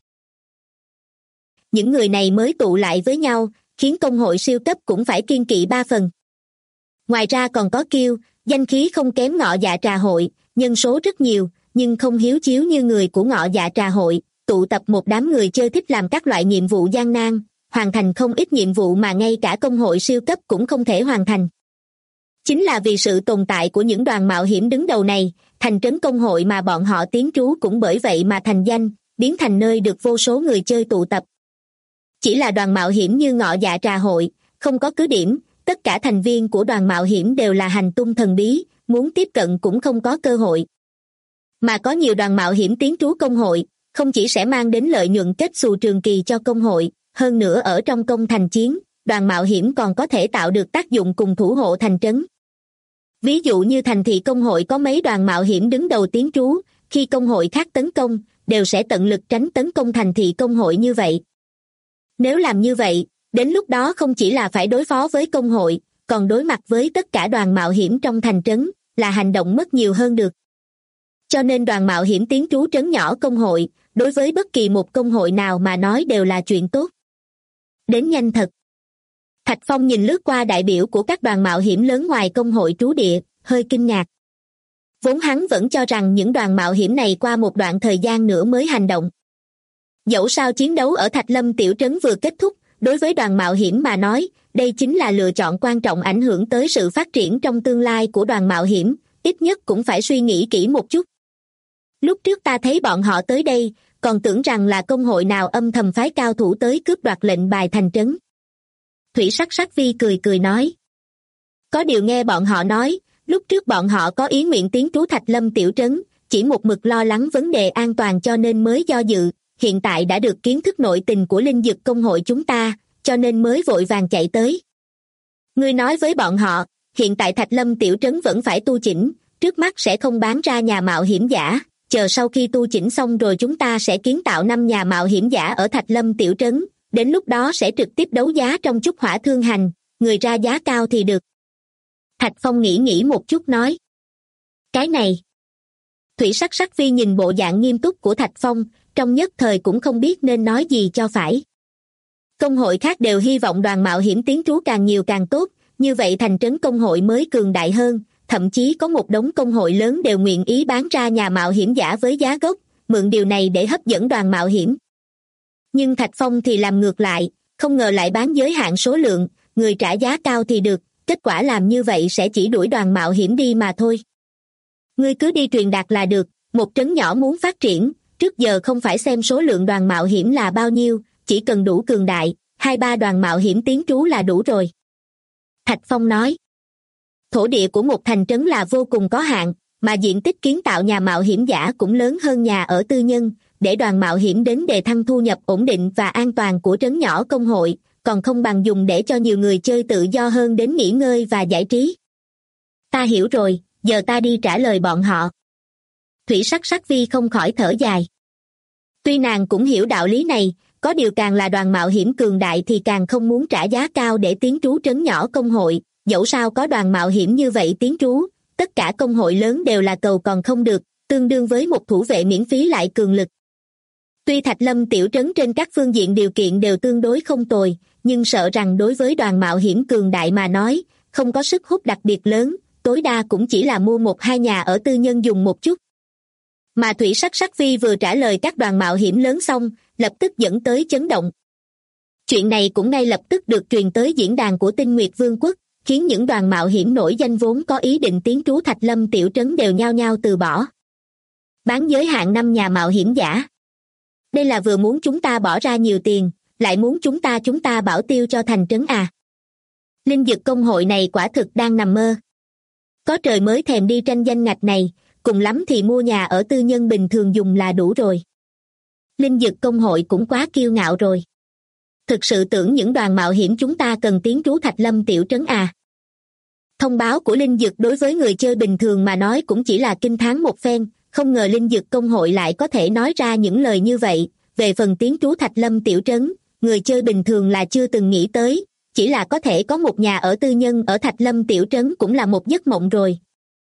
Những người này mới tụ lại với nhau, khiến công hội siêu cấp cũng phải kiêng kỵ 3 phần. Ngoài ra còn có Kiêu, danh khí không kém Ngọ Dạ Trà hội, nhân số rất nhiều, nhưng không hiếu chiếu như người của Ngọ Dạ Trà hội, tụ tập một đám người chơi thích làm các loại nhiệm vụ gian nan, hoàn thành không ít nhiệm vụ mà ngay cả công hội siêu cấp cũng không thể hoàn thành. Chính là vì sự tồn tại của những đoàn mạo hiểm đứng đầu này, thành trấn công hội mà bọn họ tiến trú cũng bởi vậy mà thành danh, biến thành nơi được vô số người chơi tụ tập. Chỉ là đoàn mạo hiểm như Ngọ Dạ Trà hội, không có cứ điểm, tất cả thành viên của đoàn mạo hiểm đều là hành tung thần bí, muốn tiếp cận cũng không có cơ hội. Mà có nhiều đoàn mạo hiểm tiến trú công hội, không chỉ sẽ mang đến lợi nhuận kết xù trường kỳ cho công hội, hơn nữa ở trong công thành chiến, đoàn mạo hiểm còn có thể tạo được tác dụng cùng thủ hộ thành trấn. Ví dụ như thành thị công hội có mấy đoàn mạo hiểm đứng đầu tiến trú, khi công hội khác tấn công, đều sẽ tận lực tránh tấn công thành thị công hội như vậy. Nếu làm như vậy, đến lúc đó không chỉ là phải đối phó với công hội, còn đối mặt với tất cả đoàn mạo hiểm trong thành trấn, là hành động mất nhiều hơn được. Cho nên đoàn mạo hiểm tiến trú trấn nhỏ công hội, đối với bất kỳ một công hội nào mà nói đều là chuyện tốt. Đến nhanh thật. Thạch Phong nhìn lướt qua đại biểu của các đoàn mạo hiểm lớn ngoài công hội trú địa, hơi kinh ngạc. Vốn hắn vẫn cho rằng những đoàn mạo hiểm này qua một đoạn thời gian nữa mới hành động. Dẫu sao chiến đấu ở Thạch Lâm tiểu trấn vừa kết thúc, đối với đoàn mạo hiểm mà nói, đây chính là lựa chọn quan trọng ảnh hưởng tới sự phát triển trong tương lai của đoàn mạo hiểm, ít nhất cũng phải suy nghĩ kỹ một chút. Lúc trước ta thấy bọn họ tới đây, còn tưởng rằng là công hội nào âm thầm phái cao thủ tới cướp đoạt lệnh bài thành trấn. Thủy Sắc Sắc Vi cười cười nói. Có điều nghe bọn họ nói, lúc trước bọn họ có ý nguyện tiến trú Thạch Lâm tiểu trấn, chỉ một mực lo lắng vấn đề an toàn cho nên mới do dự, hiện tại đã được kiến thức nội tình của linh dược công hội chúng ta, cho nên mới vội vàng chạy tới. Ngươi nói với bọn họ, hiện tại Thạch Lâm tiểu trấn vẫn phải tu chỉnh, trước mắt sẽ không bán ra nhà mạo hiểm giả, chờ sau khi tu chỉnh xong rồi chúng ta sẽ kiến tạo 5 nhà mạo hiểm giả ở Thạch Lâm tiểu trấn, đến lúc đó sẽ trực tiếp đấu giá trong Chúc Hỏa Thương Hành, người ra giá cao thì được. Thạch Phong nghĩ một chút nói. Cái này. Thủy Sắc Sắc Vi nhìn bộ dạng nghiêm túc của Thạch Phong, trong nhất thời cũng không biết nên nói gì cho phải. Công hội khác đều hy vọng đoàn mạo hiểm tiến trú càng nhiều càng tốt, như vậy thành trấn công hội mới cường đại hơn, thậm chí có một đống công hội lớn đều nguyện ý bán ra nhà mạo hiểm giả với giá gốc, mượn điều này để hấp dẫn đoàn mạo hiểm. Nhưng Thạch Phong thì làm ngược lại, không ngờ lại bán giới hạn số lượng, người trả giá cao thì được, kết quả làm như vậy sẽ chỉ đuổi đoàn mạo hiểm đi mà thôi. Ngươi cứ đi truyền đạt là được, một trấn nhỏ muốn phát triển, trước giờ không phải xem số lượng đoàn mạo hiểm là bao nhiêu, chỉ cần đủ cường đại, 2-3 đoàn mạo hiểm tiến trú là đủ rồi. Thạch Phong nói. Thổ địa của một thành trấn là vô cùng có hạn, mà diện tích kiến tạo nhà mạo hiểm giả cũng lớn hơn nhà ở tư nhân, để đoàn mạo hiểm đến đề thăng thu nhập ổn định và an toàn của trấn nhỏ công hội, còn không bằng dùng để cho nhiều người chơi tự do hơn đến nghỉ ngơi và giải trí. Ta hiểu rồi, giờ ta đi trả lời bọn họ. Thủy Sắc Sắc Vi không khỏi thở dài. Tuy nàng cũng hiểu đạo lý này, có điều càng là đoàn mạo hiểm cường đại thì càng không muốn trả giá cao để tiến trú trấn nhỏ công hội, dẫu sao có đoàn mạo hiểm như vậy tiến trú, tất cả công hội lớn đều là cầu còn không được, tương đương với một thủ vệ miễn phí lại cường lực. Tuy Thạch Lâm tiểu trấn trên các phương diện điều kiện đều tương đối không tồi, nhưng sợ rằng đối với đoàn mạo hiểm cường đại mà nói, không có sức hút đặc biệt lớn, tối đa cũng chỉ là mua 1-2 nhà ở tư nhân dùng một chút. Mà Thủy Sắc Sắc Vi vừa trả lời các đoàn mạo hiểm lớn xong, lập tức dẫn tới chấn động. Chuyện này cũng ngay lập tức được truyền tới diễn đàn của Tinh Nguyệt Vương quốc, khiến những đoàn mạo hiểm nổi danh vốn có ý định tiến trú Thạch Lâm tiểu trấn đều nhao nhao từ bỏ. Bán giới hạn 5 nhà mạo hiểm giả. Đây là vừa muốn chúng ta bỏ ra nhiều tiền, lại muốn chúng ta bảo tiêu cho thành trấn à. Linh dực công hội này quả thực đang nằm mơ. Có trời mới thèm đi tranh danh ngạch này, cùng lắm thì mua nhà ở tư nhân bình thường dùng là đủ rồi. Linh dực công hội cũng quá kiêu ngạo rồi. Thực sự tưởng những đoàn mạo hiểm chúng ta cần tiến trú Thạch Lâm tiểu trấn à. Thông báo của Linh dực đối với người chơi bình thường mà nói cũng chỉ là kinh thán một phen, không ngờ Linh dực công hội lại có thể nói ra những lời như vậy. Về phần tiến trú Thạch Lâm tiểu trấn, người chơi bình thường là chưa từng nghĩ tới, chỉ là có thể có một nhà ở tư nhân ở Thạch Lâm tiểu trấn cũng là một giấc mộng rồi.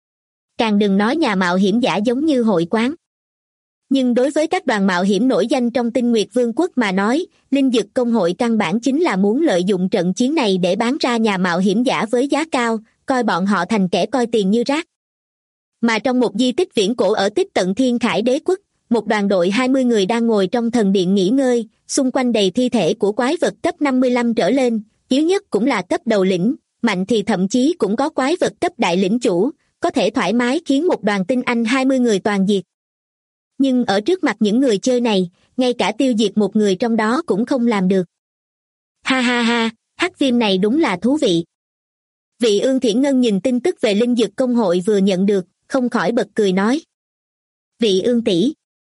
Càng đừng nói nhà mạo hiểm giả giống như hội quán. Nhưng đối với các đoàn mạo hiểm nổi danh trong Tinh Nguyệt Vương quốc mà nói, Linh dực công hội căn bản chính là muốn lợi dụng trận chiến này để bán ra nhà mạo hiểm giả với giá cao, coi bọn họ thành kẻ coi tiền như rác. Mà trong một di tích viễn cổ ở Tích Tận Thiên Khải Đế quốc, một đoàn đội 20 người đang ngồi trong thần điện nghỉ ngơi, xung quanh đầy thi thể của quái vật cấp 55 trở lên, yếu nhất cũng là cấp đầu lĩnh, mạnh thì thậm chí cũng có quái vật cấp đại lĩnh chủ, có thể thoải mái khiến một đoàn tinh anh 20 người toàn diệt. Nhưng ở trước mặt những người chơi này, ngay cả tiêu diệt một người trong đó cũng không làm được. Ha ha ha, hắc viêm này đúng là thú vị. Vị Ương Thiển Ngân nhìn tin tức về linh dực công hội vừa nhận được, không khỏi bật cười nói. Vị Ương tỷ.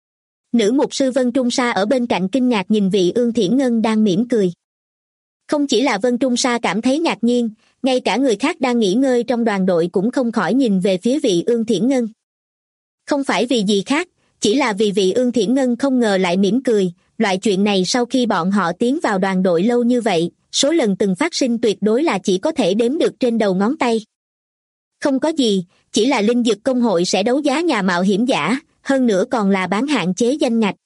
Nữ mục sư Vân Trung Sa ở bên cạnh kinh ngạc nhìn vị Ương Thiển Ngân đang mỉm cười. Không chỉ là Vân Trung Sa cảm thấy ngạc nhiên, ngay cả người khác đang nghỉ ngơi trong đoàn đội cũng không khỏi nhìn về phía vị Ương Thiển Ngân. Không phải vì gì khác, chỉ là vì vị Ương Thiển Ngân không ngờ lại mỉm cười, loại chuyện này sau khi bọn họ tiến vào đoàn đội lâu như vậy, số lần từng phát sinh tuyệt đối là chỉ có thể đếm được trên đầu ngón tay. Không có gì, chỉ là linh dực công hội sẽ đấu giá nhà mạo hiểm giả, hơn nữa còn là bán hạn chế danh ngạch.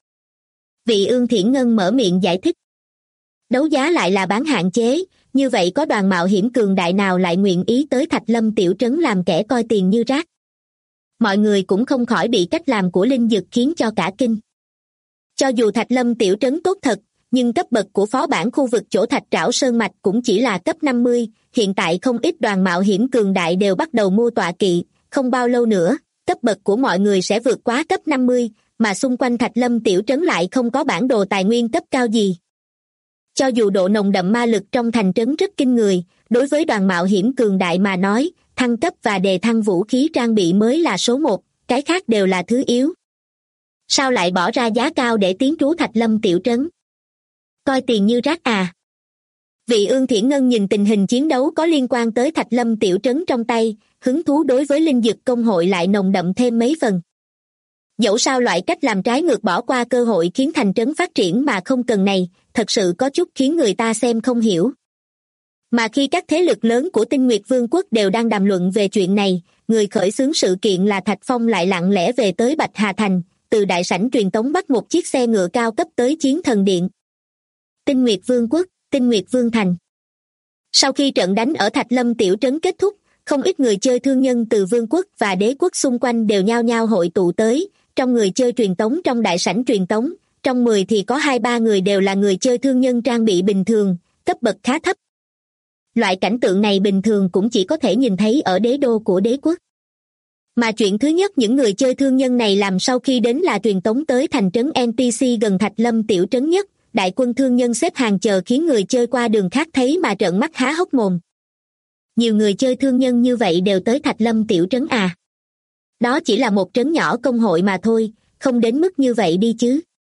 Vị Ương Thiển Ngân mở miệng giải thích. Đấu giá lại là bán hạn chế, như vậy có đoàn mạo hiểm cường đại nào lại nguyện ý tới Thạch Lâm tiểu trấn làm kẻ coi tiền như rác. Mọi người cũng không khỏi bị cách làm của linh dực khiến cho cả kinh. Cho dù Thạch Lâm tiểu trấn tốt thật, nhưng cấp bậc của phó bản khu vực chỗ Thạch Trảo Sơn Mạch cũng chỉ là cấp 50, hiện tại không ít đoàn mạo hiểm cường đại đều bắt đầu mua tọa kỵ, không bao lâu nữa, cấp bậc của mọi người sẽ vượt quá cấp 50, mà xung quanh Thạch Lâm tiểu trấn lại không có bản đồ tài nguyên cấp cao gì. Cho dù độ nồng đậm ma lực trong thành trấn rất kinh người, đối với đoàn mạo hiểm cường đại mà nói, thăng cấp và đề thăng vũ khí trang bị mới là số 1, cái khác đều là thứ yếu. Sao lại bỏ ra giá cao để tiến trú Thạch Lâm tiểu trấn? Coi tiền như rác à? Vị Ương Thiển Ngân nhìn tình hình chiến đấu có liên quan tới Thạch Lâm tiểu trấn trong tay, hứng thú đối với linh dực công hội lại nồng đậm thêm mấy phần. Dẫu sao loại cách làm trái ngược bỏ qua cơ hội khiến thành trấn phát triển mà không cần này, thật sự có chút khiến người ta xem không hiểu. Mà khi các thế lực lớn của Tinh Nguyệt Vương quốc đều đang đàm luận về chuyện này, người khởi xướng sự kiện là Thạch Phong lại lặng lẽ về tới Bạch Hà Thành, từ đại sảnh truyền tống bắt một chiếc xe ngựa cao cấp tới Chiến Thần Điện. Tinh Nguyệt Vương quốc, Tinh Nguyệt Vương Thành. Sau khi trận đánh ở Thạch Lâm tiểu trấn kết thúc, không ít người chơi thương nhân từ vương quốc và đế quốc xung quanh đều nhao nhao hội tụ tới, trong người chơi truyền tống trong đại sảnh truyền tống, trong 10 thì có 2-3 người đều là người chơi thương nhân trang bị bình thường, cấp bậc khá thấp. Loại cảnh tượng này bình thường cũng chỉ có thể nhìn thấy ở đế đô của đế quốc. Mà chuyện thứ nhất những người chơi thương nhân này làm sau khi đến là truyền tống tới thành trấn NPC gần Thạch Lâm tiểu trấn nhất, đại quân thương nhân xếp hàng chờ khiến người chơi qua đường khác thấy mà trợn mắt há hốc mồm. Nhiều người chơi thương nhân như vậy đều tới Thạch Lâm tiểu trấn à? Đó chỉ là một trấn nhỏ công hội mà thôi, không đến mức như vậy đi chứ.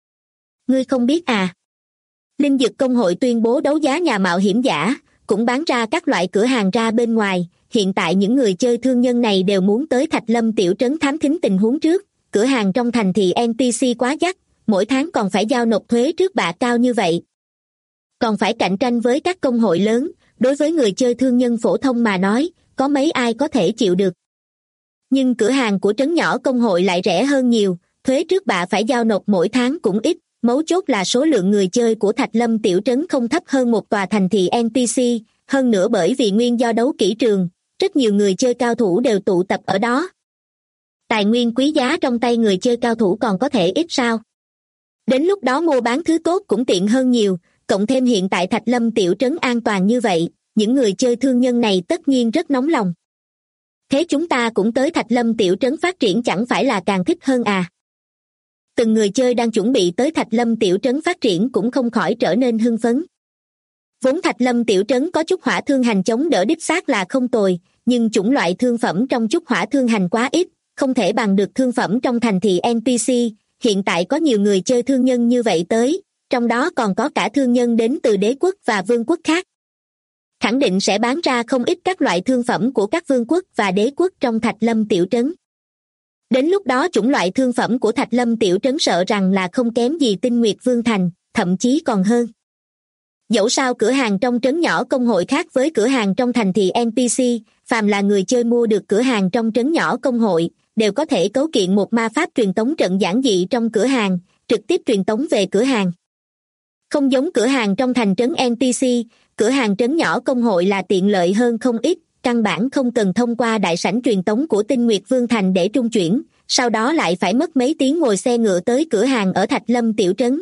Ngươi không biết à? Linh Dực Công hội tuyên bố đấu giá nhà mạo hiểm giả, cũng bán ra các loại cửa hàng ra bên ngoài. Hiện tại những người chơi thương nhân này đều muốn tới Thạch Lâm tiểu trấn thám thính tình huống trước. Cửa hàng trong thành thị NPC quá đắt, mỗi tháng còn phải giao nộp thuế trước bạ cao như vậy. Còn phải cạnh tranh với các công hội lớn, đối với người chơi thương nhân phổ thông mà nói, có mấy ai có thể chịu được. Nhưng cửa hàng của trấn nhỏ công hội lại rẻ hơn nhiều, thuế trước bạ phải giao nộp mỗi tháng cũng ít, mấu chốt là số lượng người chơi của Thạch Lâm tiểu trấn không thấp hơn một tòa thành thị NPC, hơn nữa bởi vì nguyên do đấu kỹ trường, rất nhiều người chơi cao thủ đều tụ tập ở đó. Tài nguyên quý giá trong tay người chơi cao thủ còn có thể ít sao? Đến lúc đó mua bán thứ tốt cũng tiện hơn nhiều, cộng thêm hiện tại Thạch Lâm tiểu trấn an toàn như vậy, những người chơi thương nhân này tất nhiên rất nóng lòng. Thế chúng ta cũng tới Thạch Lâm tiểu trấn phát triển chẳng phải là càng thích hơn à? Từng người chơi đang chuẩn bị tới Thạch Lâm tiểu trấn phát triển cũng không khỏi trở nên hưng phấn. Vốn Thạch Lâm tiểu trấn có chút hỏa thương hành chống đỡ đích xác là không tồi, nhưng chủng loại thương phẩm trong chút hỏa thương hành quá ít, không thể bằng được thương phẩm trong thành thị NPC. Hiện tại có nhiều người chơi thương nhân như vậy tới, trong đó còn có cả thương nhân đến từ đế quốc và vương quốc khác. Khẳng định sẽ bán ra không ít các loại thương phẩm của các vương quốc và đế quốc trong Thạch Lâm tiểu trấn. Đến lúc đó chủng loại thương phẩm của Thạch Lâm tiểu trấn sợ rằng là không kém gì Tinh Nguyệt Vương thành, thậm chí còn hơn. Dẫu sao cửa hàng trong trấn nhỏ công hội khác với cửa hàng trong thành thị NPC, phàm là người chơi mua được cửa hàng trong trấn nhỏ công hội, đều có thể cấu kiện một ma pháp truyền tống trận giản dị trong cửa hàng, trực tiếp truyền tống về cửa hàng. Không giống cửa hàng trong thành trấn NPC, cửa hàng trấn nhỏ công hội là tiện lợi hơn không ít, căn bản không cần thông qua đại sảnh truyền tống của Tinh Nguyệt Vương thành để trung chuyển, sau đó lại phải mất mấy tiếng ngồi xe ngựa tới cửa hàng ở Thạch Lâm tiểu trấn.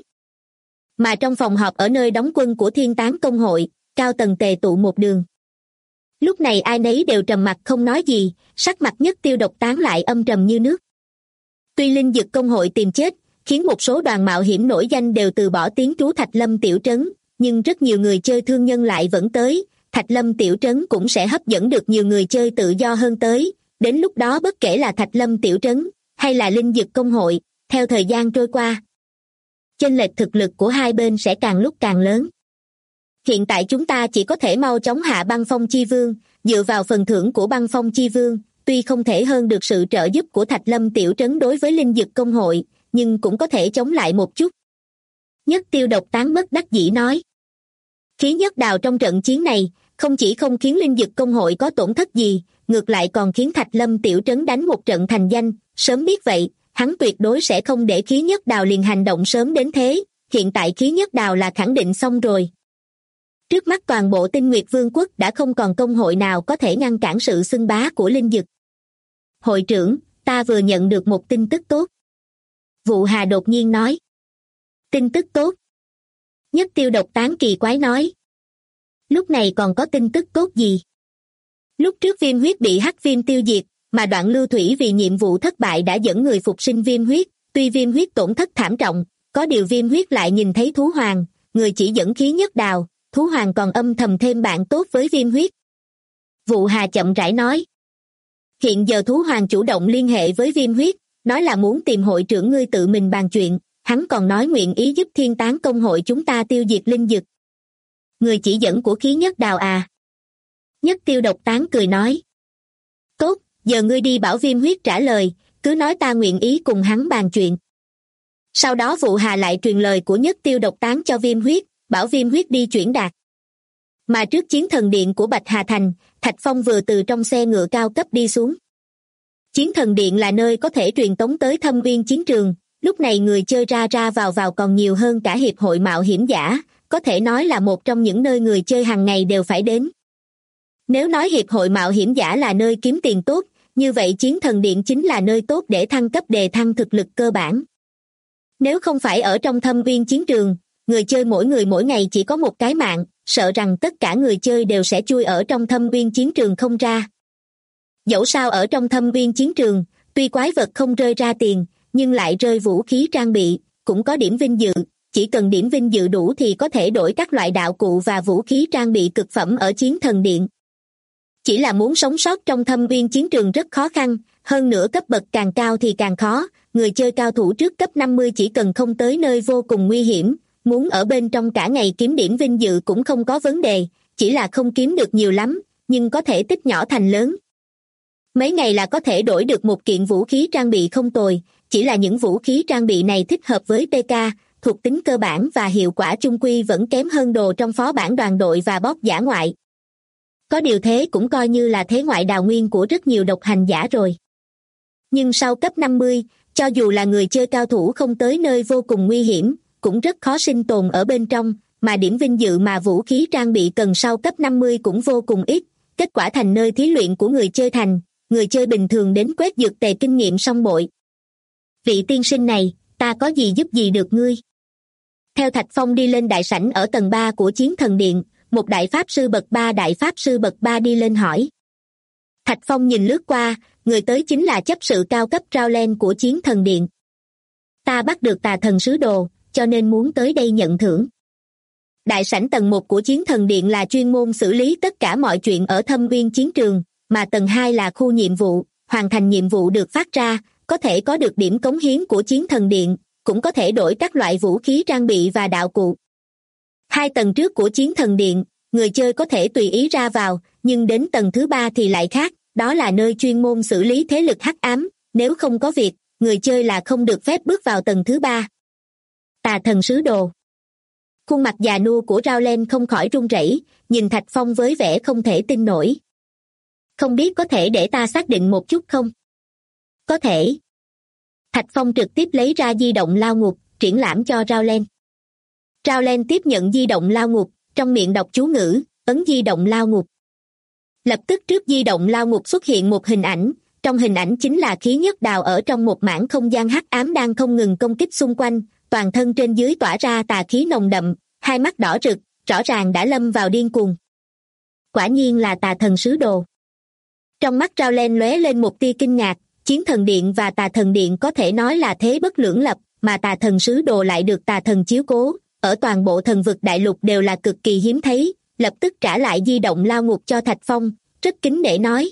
Mà trong phòng họp ở nơi đóng quân của Thiên Tán công hội, cao tầng tề tụ một đường. Lúc này ai nấy đều trầm mặc không nói gì, sắc mặt Nhất Tiêu Độc Tán lại âm trầm như nước. Tuy Linh Dực công hội tìm chết, khiến một số đoàn mạo hiểm nổi danh đều từ bỏ tiến trú Thạch Lâm tiểu trấn, nhưng rất nhiều người chơi thương nhân lại vẫn tới, Thạch Lâm tiểu trấn cũng sẽ hấp dẫn được nhiều người chơi tự do hơn tới, đến lúc đó bất kể là Thạch Lâm tiểu trấn hay là Linh Dực công hội, theo thời gian trôi qua, chênh lệch thực lực của hai bên sẽ càng lúc càng lớn. Hiện tại chúng ta chỉ có thể mau chóng hạ Băng Phong Chi Vương, dựa vào phần thưởng của Băng Phong Chi Vương, tuy không thể hơn được sự trợ giúp của Thạch Lâm tiểu trấn đối với Linh Dực công hội, nhưng cũng có thể chống lại một chút. Nhất Tiêu Độc Tán bất đắc dĩ nói. Khí nhất đào trong trận chiến này, không chỉ không khiến Linh Dực công hội có tổn thất gì, ngược lại còn khiến Thạch Lâm tiểu trấn đánh một trận thành danh, sớm biết vậy, hắn tuyệt đối sẽ không để khí nhất đào liền hành động sớm đến thế, hiện tại khí nhất đào là khẳng định xong rồi. Trước mắt toàn bộ Tinh Nguyệt Vương quốc đã không còn công hội nào có thể ngăn cản sự xưng bá của Linh Dực. Hội trưởng, ta vừa nhận được một tin tức tốt. Vụ Hà đột nhiên nói. Tin tức tốt. Nhất Tiêu Độc Tán kỳ quái nói. Lúc này còn có tin tức tốt gì? Lúc trước Viêm Huyết bị hắc viêm tiêu diệt, mà Đoạn Lưu Thủy vì nhiệm vụ thất bại đã dẫn người phục sinh Viêm Huyết, tuy Viêm Huyết tổn thất thảm trọng, có điều Viêm Huyết lại nhìn thấy Thú Hoàng, người chỉ dẫn khí nhất đào, Thú Hoàng còn âm thầm thêm bạn tốt với Viêm Huyết. Vụ Hà chậm rãi nói. Hiện giờ Thú Hoàng chủ động liên hệ với Viêm Huyết, nói là muốn tìm hội trưởng ngươi tự mình bàn chuyện, hắn còn nói nguyện ý giúp Thiên Tán công hội chúng ta tiêu diệt Linh Dực. Người chỉ dẫn của khí nhất đào à? Nhất Tiêu Độc Tán cười nói. Tốt, giờ ngươi đi bảo Viêm Huyết trả lời, cứ nói ta nguyện ý cùng hắn bàn chuyện. Sau đó Vụ Hà lại truyền lời của Nhất Tiêu Độc Tán cho Viêm Huyết, bảo Viêm Huyết đi chuyển đạt. Mà trước chiến thần điện của Bạch Hà Thành, Thạch Phong vừa từ trong xe ngựa cao cấp đi xuống. Chiến thần điện là nơi có thể truyền tống tới Thâm Uyên chiến trường, lúc này người chơi ra ra vào còn nhiều hơn cả hiệp hội mạo hiểm giả, có thể nói là một trong những nơi người chơi hàng ngày đều phải đến. Nếu nói hiệp hội mạo hiểm giả là nơi kiếm tiền tốt, như vậy chiến thần điện chính là nơi tốt để thăng cấp đề thăng thực lực cơ bản. Nếu không phải ở trong Thâm Uyên chiến trường, người chơi mỗi người mỗi ngày chỉ có một cái mạng, sợ rằng tất cả người chơi đều sẽ chui ở trong Thâm Uyên chiến trường không ra. Dẫu sao ở trong Thâm Uyên chiến trường, tuy quái vật không rơi ra tiền, nhưng lại rơi vũ khí trang bị, cũng có điểm vinh dự, chỉ cần điểm vinh dự đủ thì có thể đổi các loại đạo cụ và vũ khí trang bị cực phẩm ở chiến thần điện. Chỉ là muốn sống sót trong Thâm Uyên chiến trường rất khó khăn, hơn nữa cấp bậc càng cao thì càng khó, người chơi cao thủ trước cấp 50 chỉ cần không tới nơi vô cùng nguy hiểm, muốn ở bên trong cả ngày kiếm điểm vinh dự cũng không có vấn đề, chỉ là không kiếm được nhiều lắm, nhưng có thể tích nhỏ thành lớn. Mấy ngày là có thể đổi được một kiện vũ khí trang bị không tồi, chỉ là những vũ khí trang bị này thích hợp với PK, thuộc tính cơ bản và hiệu quả chung quy vẫn kém hơn đồ trong phó bản đoàn đội và boss dã ngoại. Có điều thế cũng coi như là thế ngoại đào nguyên của rất nhiều độc hành giả rồi. Nhưng sau cấp 50, cho dù là người chơi cao thủ không tới nơi vô cùng nguy hiểm, cũng rất khó sinh tồn ở bên trong, mà điểm vinh dự mà vũ khí trang bị cần sau cấp 50 cũng vô cùng ít, kết quả thành nơi thí luyện của người chơi thành, người chơi bình thường đến quét dược tề kinh nghiệm xong bội. Vị tiên sinh này, ta có gì giúp gì được ngươi? Theo Thạch Phong đi lên đại sảnh ở tầng 3 của Chiến Thần Điện, một đại pháp sư bậc 3 đi lên hỏi. Thạch Phong nhìn lướt qua, người tới chính là chấp sự cao cấp Rowland của Chiến Thần Điện. Ta bắt được tà thần sứ đồ, cho nên muốn tới đây nhận thưởng. Đại sảnh tầng 1 của Chiến Thần Điện là chuyên môn xử lý tất cả mọi chuyện ở Thâm Uyên chiến trường, mà tầng 2 là khu nhiệm vụ, hoàn thành nhiệm vụ được phát ra, có thể có được điểm cống hiến của Chiến Thần Điện, cũng có thể đổi các loại vũ khí trang bị và đạo cụ. 2 tầng trước của Chiến Thần Điện, người chơi có thể tùy ý ra vào, nhưng đến tầng thứ 3 thì lại khác, đó là nơi chuyên môn xử lý thế lực hắc ám, nếu không có việc, người chơi là không được phép bước vào tầng thứ 3. Tà thần sứ đồ. Khuôn mặt già nua của Rowland không khỏi run rẩy, nhìn Thạch Phong với vẻ không thể tin nổi. Không biết có thể để ta xác định một chút không? Có thể. Thạch Phong trực tiếp lấy ra di động lao ngục, triển lãm cho Rowland. Rowland tiếp nhận di động lao ngục, trong miệng đọc chú ngữ, ấn di động lao ngục. Lập tức trước di động lao ngục xuất hiện một hình ảnh, trong hình ảnh chính là khí nhất đào ở trong một mảng không gian hắc ám đang không ngừng công kích xung quanh, toàn thân trên dưới tỏa ra tà khí nồng đậm, hai mắt đỏ rực, rõ ràng đã lâm vào điên cuồng. Quả nhiên là tà thần sứ đồ. Trong mắt Rowland lóe lên một tia kinh ngạc, Chiến Thần Điện và Tà Thần Điện có thể nói là thế bất lưỡng lập, mà tà thần sứ đồ lại được tà thần chiếu cố, ở toàn bộ thần vực đại lục đều là cực kỳ hiếm thấy, lập tức trả lại di động lao ngục cho Thạch Phong, rất kính nể nói.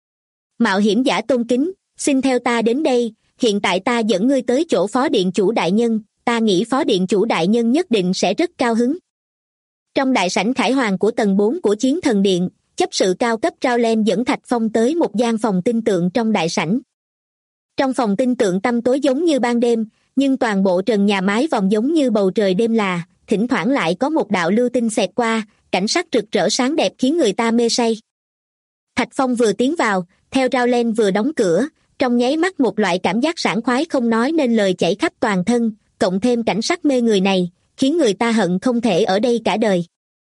Mạo hiểm giả tôn kính, xin theo ta đến đây, hiện tại ta dẫn ngươi tới chỗ phó điện chủ đại nhân, ta nghĩ phó điện chủ đại nhân nhất định sẽ rất cao hứng. Trong đại sảnh khải hoàng của tầng 4 của Chiến Thần Điện, chấp sự cao cấp Rowland dẫn Thạch Phong tới một gian phòng tinh tượng trong đại sảnh. Trong phòng tinh tượng tăm tối giống như ban đêm, nhưng toàn bộ trần nhà mái vòng giống như bầu trời đêm là, thỉnh thoảng lại có một đạo lưu tinh xẹt qua, cảnh sắc rực rỡ sáng đẹp khiến người ta mê say. Thạch Phong vừa tiến vào, theo Rowland vừa đóng cửa, trong nháy mắt một loại cảm giác sảng khoái không nói nên lời chảy khắp toàn thân, cộng thêm cảnh sắc mê người này, khiến người ta hận không thể ở đây cả đời.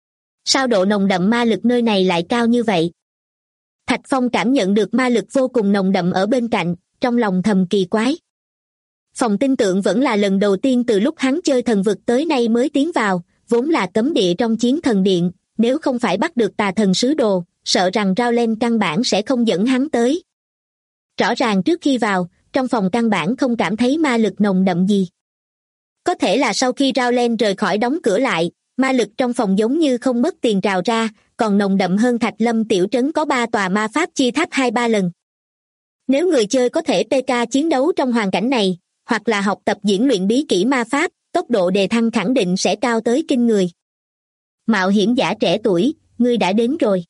Sao độ nồng đậm ma lực nơi này lại cao như vậy? Thạch Phong cảm nhận được ma lực vô cùng nồng đậm ở bên cạnh, trong lòng thầm kỳ quái. Phòng tinh tượng vẫn là lần đầu tiên từ lúc hắn chơi thần vực tới nay mới tiến vào, vốn là cấm địa trong Chiến Thần Điện, nếu không phải bắt được tà thần sứ đồ, sợ rằng Rowland căn bản sẽ không dẫn hắn tới. Rõ ràng trước khi vào, trong phòng căn bản không cảm thấy ma lực nồng đậm gì. Có thể là sau khi Rowland rời khỏi đóng cửa lại, ma lực trong phòng giống như không mất tiền trào ra, còn nồng đậm hơn Thạch Lâm tiểu trấn có 3 tòa ma pháp chia tháp 2-3 lần. Nếu người chơi có thể PK chiến đấu trong hoàn cảnh này, hoặc là học tập diễn luyện bí kỹ ma pháp, tốc độ đề thăng khẳng định sẽ cao tới kinh người. Mạo hiểm giả trẻ tuổi, ngươi đã đến rồi.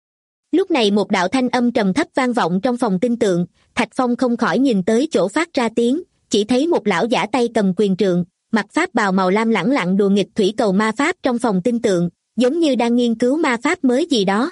Lúc này một đạo thanh âm trầm thấp vang vọng trong phòng tinh tượng, Thạch Phong không khỏi nhìn tới chỗ phát ra tiếng, chỉ thấy một lão giả tay cầm quyền trượng, mặc pháp bào màu lam lẳng lặng đùa nghịch thủy cầu ma pháp trong phòng tinh tượng, giống như đang nghiên cứu ma pháp mới gì đó.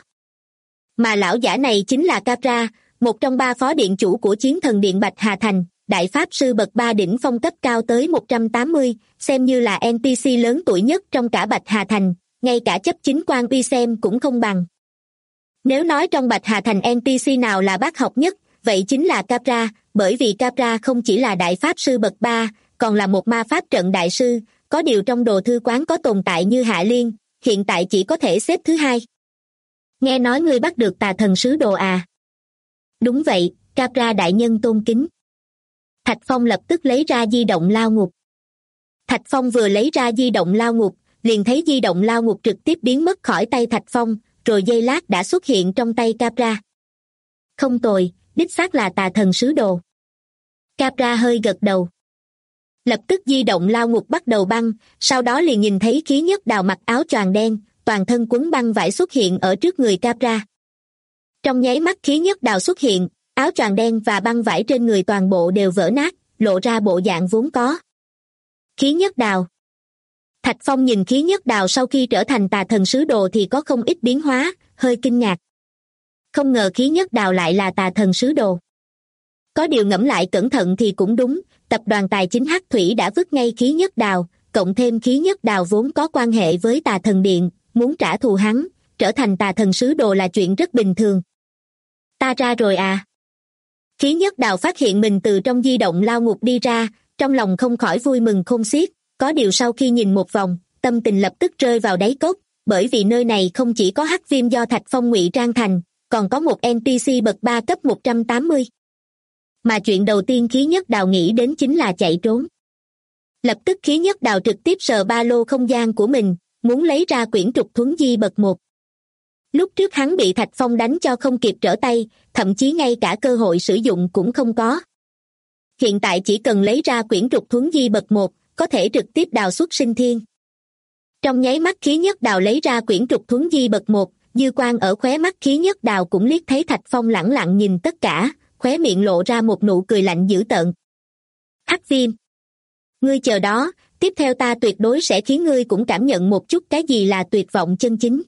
Mà lão giả này chính là Capra, một trong 3 phó điện chủ của Chiến Thần Điện Bạch Hà Thành, đại pháp sư bậc 3 đỉnh phong cấp cao tới 180, xem như là NPC lớn tuổi nhất trong cả Bạch Hà Thành, ngay cả chấp chính quan uy xem cũng không bằng. Nếu nói trong Bạch Hà Thành NPC nào là bác học nhất, vậy chính là Capra, bởi vì Capra không chỉ là đại pháp sư bậc 3, còn là một ma pháp trận đại sư, có điều trong đồ thư quán có tồn tại như Hạ Liên, hiện tại chỉ có thể xếp thứ 2. Nghe nói ngươi bắt được tà thần sứ đồ à? Đúng vậy, Capra đại nhân tôn kính. Thạch Phong lập tức lấy ra di động lao ngục. Thạch Phong vừa lấy ra di động lao ngục, liền thấy di động lao ngục trực tiếp biến mất khỏi tay Thạch Phong, rồi giây lát đã xuất hiện trong tay Capra. Không tồi, đích xác là tà thần sứ đồ. Capra hơi gật đầu. Lập tức di động lao ngục bắt đầu băng, sau đó liền nhìn thấy khí nhất đào mặc áo choàng đen, toàn thân quấn băng vải xuất hiện ở trước người Capra. Trong nháy mắt khí nhất đào xuất hiện, áo choàng đen và băng vải trên người toàn bộ đều vỡ nát, lộ ra bộ dạng vốn có. Khí nhất đào. Thạch Phong nhìn khí nhất đào sau khi trở thành tà thần sứ đồ thì có không ít biến hóa, hơi kinh ngạc. Không ngờ khí nhất đào lại là tà thần sứ đồ. Có điều ngẫm lại cẩn thận thì cũng đúng, tập đoàn tài chính Hắc Thủy đã vứt ngay khí nhất đào, cộng thêm khí nhất đào vốn có quan hệ với tà thần điện, muốn trả thù hắn, trở thành tà thần sứ đồ là chuyện rất bình thường. Ta ra rồi à? Khí nhất đào phát hiện mình từ trong di động lao ngục đi ra, trong lòng không khỏi vui mừng khôn xiết, có điều sau khi nhìn một vòng, tâm tình lập tức rơi vào đáy cốc, bởi vì nơi này không chỉ có hắc viêm do Thạch Phong ngụy trang thành, còn có một NPC bậc 3 cấp 180. Mà chuyện đầu tiên khí nhất đào nghĩ đến chính là chạy trốn. Lập tức khí nhất đào trực tiếp sờ ba lô không gian của mình, muốn lấy ra quyển trục thuấn di bậc 1. Lúc trước hắn bị Thạch Phong đánh cho không kịp trở tay, thậm chí ngay cả cơ hội sử dụng cũng không có. Hiện tại chỉ cần lấy ra quyển trục thuấn di bậc 1, có thể trực tiếp đào xuất sinh thiên. Trong nháy mắt khí nhất đào lấy ra quyển trục thuấn di bậc 1, dư quang ở khóe mắt khí nhất đào cũng liếc thấy Thạch Phong lẳng lặng nhìn tất cả, khóe miệng lộ ra một nụ cười lạnh dữ tợn. Hắc Viêm, ngươi chờ đó, tiếp theo ta tuyệt đối sẽ khiến ngươi cũng cảm nhận một chút cái gì là tuyệt vọng chân chính.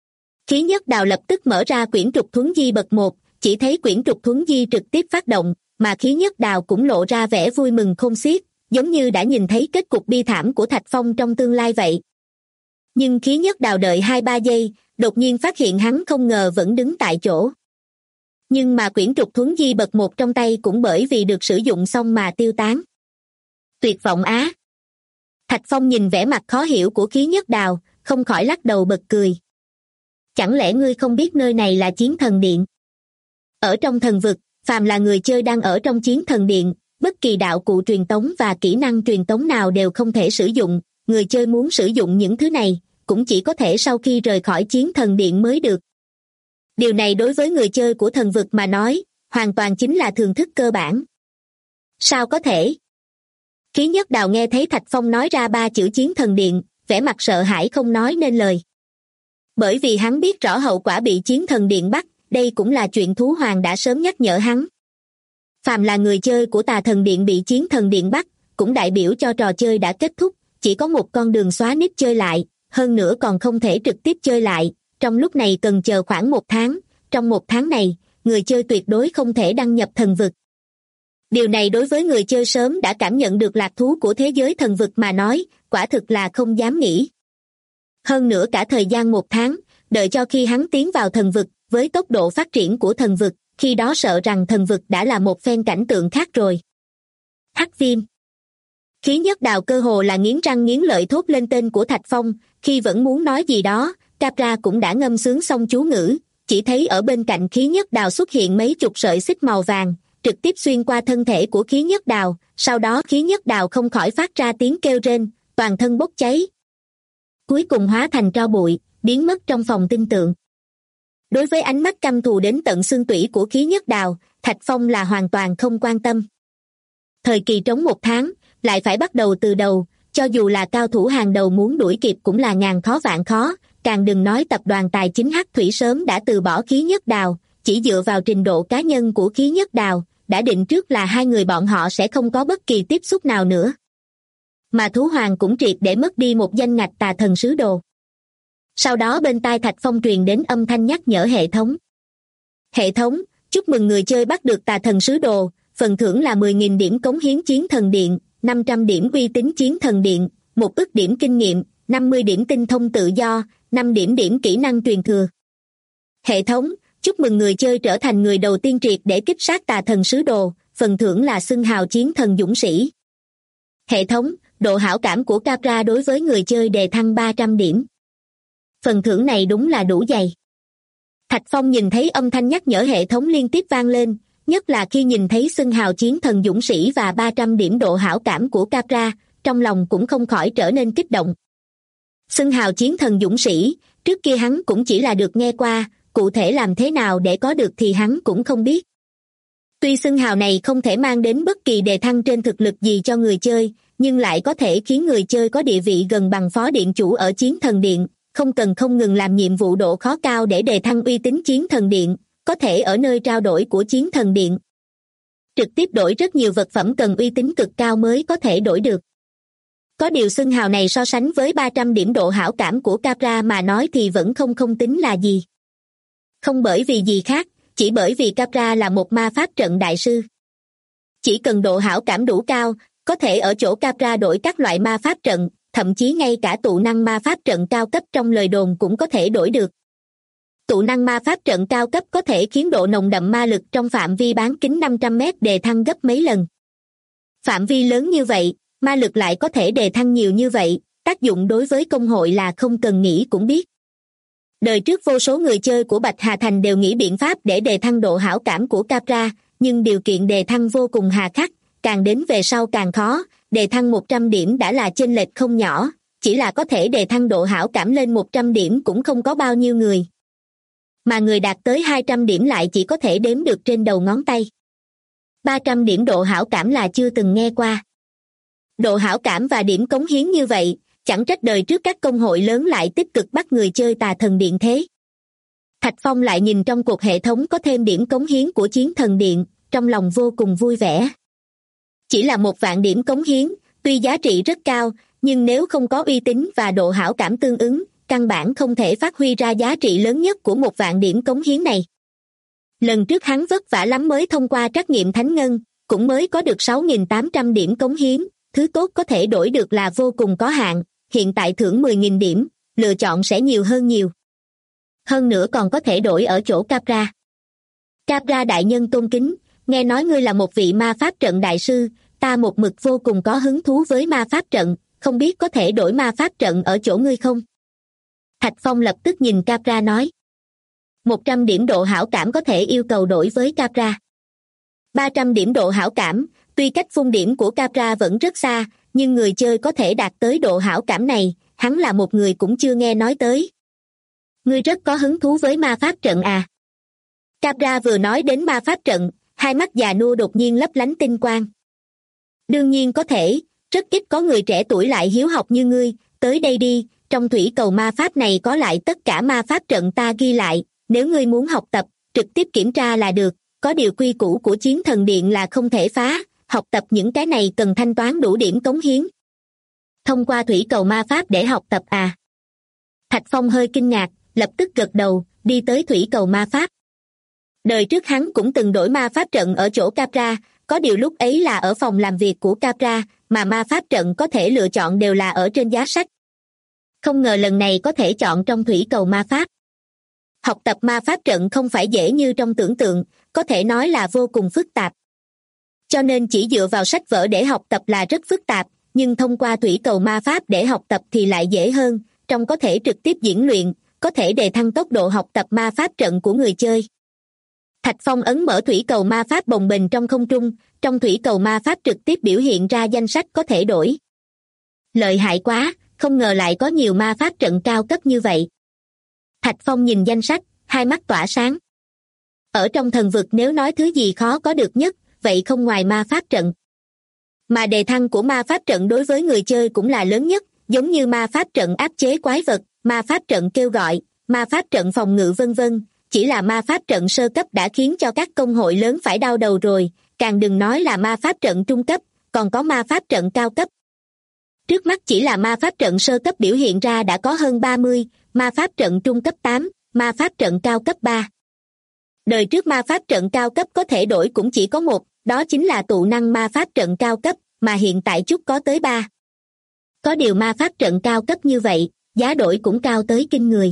Khí nhất đào lập tức mở ra quyển trục thuấn di bậc 1, chỉ thấy quyển trục thuấn di trực tiếp phát động, mà khí nhất đào cũng lộ ra vẻ vui mừng khôn xiết, giống như đã nhìn thấy kết cục bi thảm của Thạch Phong trong tương lai vậy. Nhưng khí nhất đào đợi 2-3 giây, đột nhiên phát hiện hắn không ngờ vẫn đứng tại chỗ. Nhưng mà quyển trục thuấn di bậc 1 trong tay cũng bởi vì được sử dụng xong mà tiêu tán. Tuyệt vọng á! Thạch Phong nhìn vẻ mặt khó hiểu của khí nhất đào, không khỏi lắc đầu bật cười. Chẳng lẽ ngươi không biết nơi này là chiến thần điện? Ở trong thần vực, phàm là người chơi đang ở trong chiến thần điện, bất kỳ đạo cụ truyền tống và kỹ năng truyền tống nào đều không thể sử dụng, người chơi muốn sử dụng những thứ này, cũng chỉ có thể sau khi rời khỏi chiến thần điện mới được. Điều này đối với người chơi của thần vực mà nói, hoàn toàn chính là thường thức cơ bản. Sao có thể? Khí nhất đào nghe thấy Thạch Phong nói ra 3 chữ chiến thần điện, vẻ mặt sợ hãi không nói nên lời. Bởi vì hắn biết rõ hậu quả bị chiến thần điện bắt, đây cũng là chuyện thú hoàng đã sớm nhắc nhở hắn. Phàm là người chơi của tà thần điện bị chiến thần điện bắt, cũng đại biểu cho trò chơi đã kết thúc, chỉ có một con đường xóa nít chơi lại, hơn nữa còn không thể trực tiếp chơi lại, trong lúc này cần chờ khoảng 1 tháng, trong 1 tháng này, người chơi tuyệt đối không thể đăng nhập thần vực. Điều này đối với người chơi sớm đã cảm nhận được lạc thú của thế giới thần vực mà nói, quả thực là không dám nghĩ. Hơn nữa cả thời gian 1 tháng, đợi cho khi hắn tiến vào thần vực, với tốc độ phát triển của thần vực, khi đó sợ rằng thần vực đã là một phen cảnh tượng khác rồi. Hắc Viêm. Khí nhất đào cơ hồ là nghiến răng nghiến lợi thốt lên tên của Thạch Phong, khi vẫn muốn nói gì đó, Capra cũng đã ngâm sướng xong chú ngữ, chỉ thấy ở bên cạnh khí nhất đào xuất hiện mấy chục sợi xích màu vàng, trực tiếp xuyên qua thân thể của khí nhất đào, sau đó khí nhất đào không khỏi phát ra tiếng kêu rên, toàn thân bốc cháy. Cuối cùng hóa thành tro bụi, biến mất trong phòng tinh tượng. Đối với ánh mắt căm thù đến tận xương tủy của khí nhất đào, Thạch Phong là hoàn toàn không quan tâm. Thời kỳ trống 1 tháng, lại phải bắt đầu từ đầu, cho dù là cao thủ hàng đầu muốn đuổi kịp cũng là ngàn khó vạn khó, càng đừng nói tập đoàn tài chính Hắc Thủy sớm đã từ bỏ khí nhất đào, chỉ dựa vào trình độ cá nhân của khí nhất đào, đã định trước là hai người bọn họ sẽ không có bất kỳ tiếp xúc nào nữa. Mà thú hoàng cũng triệt để mất đi một danh ngạch tà thần sứ đồ. Sau đó bên tai Thạch Phong truyền đến âm thanh nhắc nhở hệ thống. Hệ thống, chúc mừng người chơi bắt được tà thần sứ đồ, phần thưởng là 10.000 điểm cống hiến chiến thần điện, 500 điểm uy tín chiến thần điện, 1 ức điểm kinh nghiệm, 50 điểm tinh thông tự do, 5 điểm kỹ năng truyền thừa. Hệ thống, chúc mừng người chơi trở thành người đầu tiên triệt để kích sát tà thần sứ đồ, phần thưởng là xưng hào chiến thần dũng sĩ. Hệ thống, độ hảo cảm của Capra đối với người chơi đề thăng 300 điểm. Phần thưởng này đúng là đủ dày. Thạch Phong nhìn thấy âm thanh nhắc nhở hệ thống liên tiếp vang lên, nhất là khi nhìn thấy xưng hào chiến thần dũng sĩ và 300 điểm độ hảo cảm của Capra, trong lòng cũng không khỏi trở nên kích động. Xưng hào chiến thần dũng sĩ, trước kia hắn cũng chỉ là được nghe qua, cụ thể làm thế nào để có được thì hắn cũng không biết. Tuy xưng hào này không thể mang đến bất kỳ đề thăng trên thực lực gì cho người chơi, nhưng lại có thể khiến người chơi có địa vị gần bằng phó điện chủ ở Chiến Thần Điện, không cần không ngừng làm nhiệm vụ độ khó cao để đề thăng uy tín Chiến Thần Điện, có thể ở nơi trao đổi của Chiến Thần Điện trực tiếp đổi rất nhiều vật phẩm cần uy tín cực cao mới có thể đổi được. Có điều xưng hào này so sánh với 300 điểm độ hảo cảm của Capra mà nói thì vẫn không tính là gì. Không bởi vì gì khác, chỉ bởi vì Capra là một ma pháp trận đại sư. Chỉ cần độ hảo cảm đủ cao, có thể ở chỗ Capra đổi các loại ma pháp trận, thậm chí ngay cả tụ năng ma pháp trận cao cấp trong lời đồn cũng có thể đổi được. Tụ năng ma pháp trận cao cấp có thể khiến độ nồng đậm ma lực trong phạm vi bán kính 500 mét đề thăng gấp mấy lần. Phạm vi lớn như vậy, ma lực lại có thể đề thăng nhiều như vậy, tác dụng đối với công hội là không cần nghĩ cũng biết. Đời trước vô số người chơi của Bạch Hà Thành đều nghĩ biện pháp để đề thăng độ hảo cảm của Capra, nhưng điều kiện đề thăng vô cùng hà khắc, càng đến về sau càng khó, đề thăng 100 điểm đã là chênh lệch không nhỏ, chỉ là có thể đề thăng độ hảo cảm lên 100 điểm cũng không có bao nhiêu người. Mà người đạt tới 200 điểm lại chỉ có thể đếm được trên đầu ngón tay. 300 điểm độ hảo cảm là chưa từng nghe qua. Độ hảo cảm và điểm cống hiến như vậy, chẳng trách đời trước các công hội lớn lại tích cực bắt người chơi Tà Thần Điện thế. Thạch Phong lại nhìn trong cuộc hệ thống có thêm điểm cống hiến của Chiến Thần Điện, trong lòng vô cùng vui vẻ. Chỉ là 1.000 điểm cống hiến, tuy giá trị rất cao, nhưng nếu không có uy tín và độ hảo cảm tương ứng, căn bản không thể phát huy ra giá trị lớn nhất của 1.000 điểm cống hiến này. Lần trước hắn vất vả lắm mới thông qua trắc nghiệm Thánh Ngân, cũng mới có được 6.800 điểm cống hiến, thứ tốt có thể đổi được là vô cùng có hạn, hiện tại thưởng 10.000 điểm, lựa chọn sẽ nhiều hơn nhiều. Hơn nữa còn có thể đổi ở chỗ Capra. Capra đại nhân tôn kính, nghe nói ngươi là một vị ma pháp trận đại sư, ta một mực vô cùng có hứng thú với ma pháp trận, không biết có thể đổi ma pháp trận ở chỗ ngươi không? Thạch Phong lập tức nhìn Capra nói. 100 điểm độ hảo cảm có thể yêu cầu đổi với Capra. 300 điểm độ hảo cảm, tuy cách phun điểm của Capra vẫn rất xa, nhưng người chơi có thể đạt tới độ hảo cảm này, hắn là một người cũng chưa nghe nói tới. Ngươi rất có hứng thú với ma pháp trận à? Capra vừa nói đến ma pháp trận, hai mắt già nua đột nhiên lấp lánh tinh quang. Đương nhiên có thể, rất ít có người trẻ tuổi lại hiếu học như ngươi, tới đây đi, trong thủy cầu ma pháp này có lại tất cả ma pháp trận ta ghi lại, nếu ngươi muốn học tập, trực tiếp kiểm tra là được, có điều quy củ của Chiến Thần Điện là không thể phá, học tập những cái này cần thanh toán đủ điểm cống hiến. Thông qua thủy cầu ma pháp để học tập à? Thạch Phong hơi kinh ngạc, lập tức gật đầu, đi tới thủy cầu ma pháp. Đời trước hắn cũng từng đổi ma pháp trận ở chỗ Capra, có điều lúc ấy là ở phòng làm việc của Capra, mà ma pháp trận có thể lựa chọn đều là ở trên giá sách. Không ngờ lần này có thể chọn trong thủy cầu ma pháp. Học tập ma pháp trận không phải dễ như trong tưởng tượng, có thể nói là vô cùng phức tạp. Cho nên chỉ dựa vào sách vở để học tập là rất phức tạp, nhưng thông qua thủy cầu ma pháp để học tập thì lại dễ hơn, trong có thể trực tiếp diễn luyện, có thể đề thăng tốc độ học tập ma pháp trận của người chơi. Thạch Phong ấn mở thủy cầu ma pháp bồng bềnh trong không trung, trong thủy cầu ma pháp trực tiếp biểu hiện ra danh sách có thể đổi. Lợi hại quá, không ngờ lại có nhiều ma pháp trận cao cấp như vậy. Thạch Phong nhìn danh sách, hai mắt tỏa sáng. Ở trong thần vực nếu nói thứ gì khó có được nhất, vậy không ngoài ma pháp trận. Mà đề thăng của ma pháp trận đối với người chơi cũng là lớn nhất, giống như ma pháp trận áp chế quái vật, ma pháp trận kêu gọi, ma pháp trận phòng ngự vân vân. Chỉ là ma pháp trận sơ cấp đã khiến cho các công hội lớn phải đau đầu rồi, càng đừng nói là ma pháp trận trung cấp, còn có ma pháp trận cao cấp. Trước mắt chỉ là ma pháp trận sơ cấp biểu hiện ra đã có hơn 30, ma pháp trận trung cấp 8, ma pháp trận cao cấp 3. Đời trước ma pháp trận cao cấp có thể đổi cũng chỉ có một, đó chính là tụ năng ma pháp trận cao cấp, mà hiện tại chút có tới 3. Có điều ma pháp trận cao cấp như vậy, giá đổi cũng cao tới kinh người.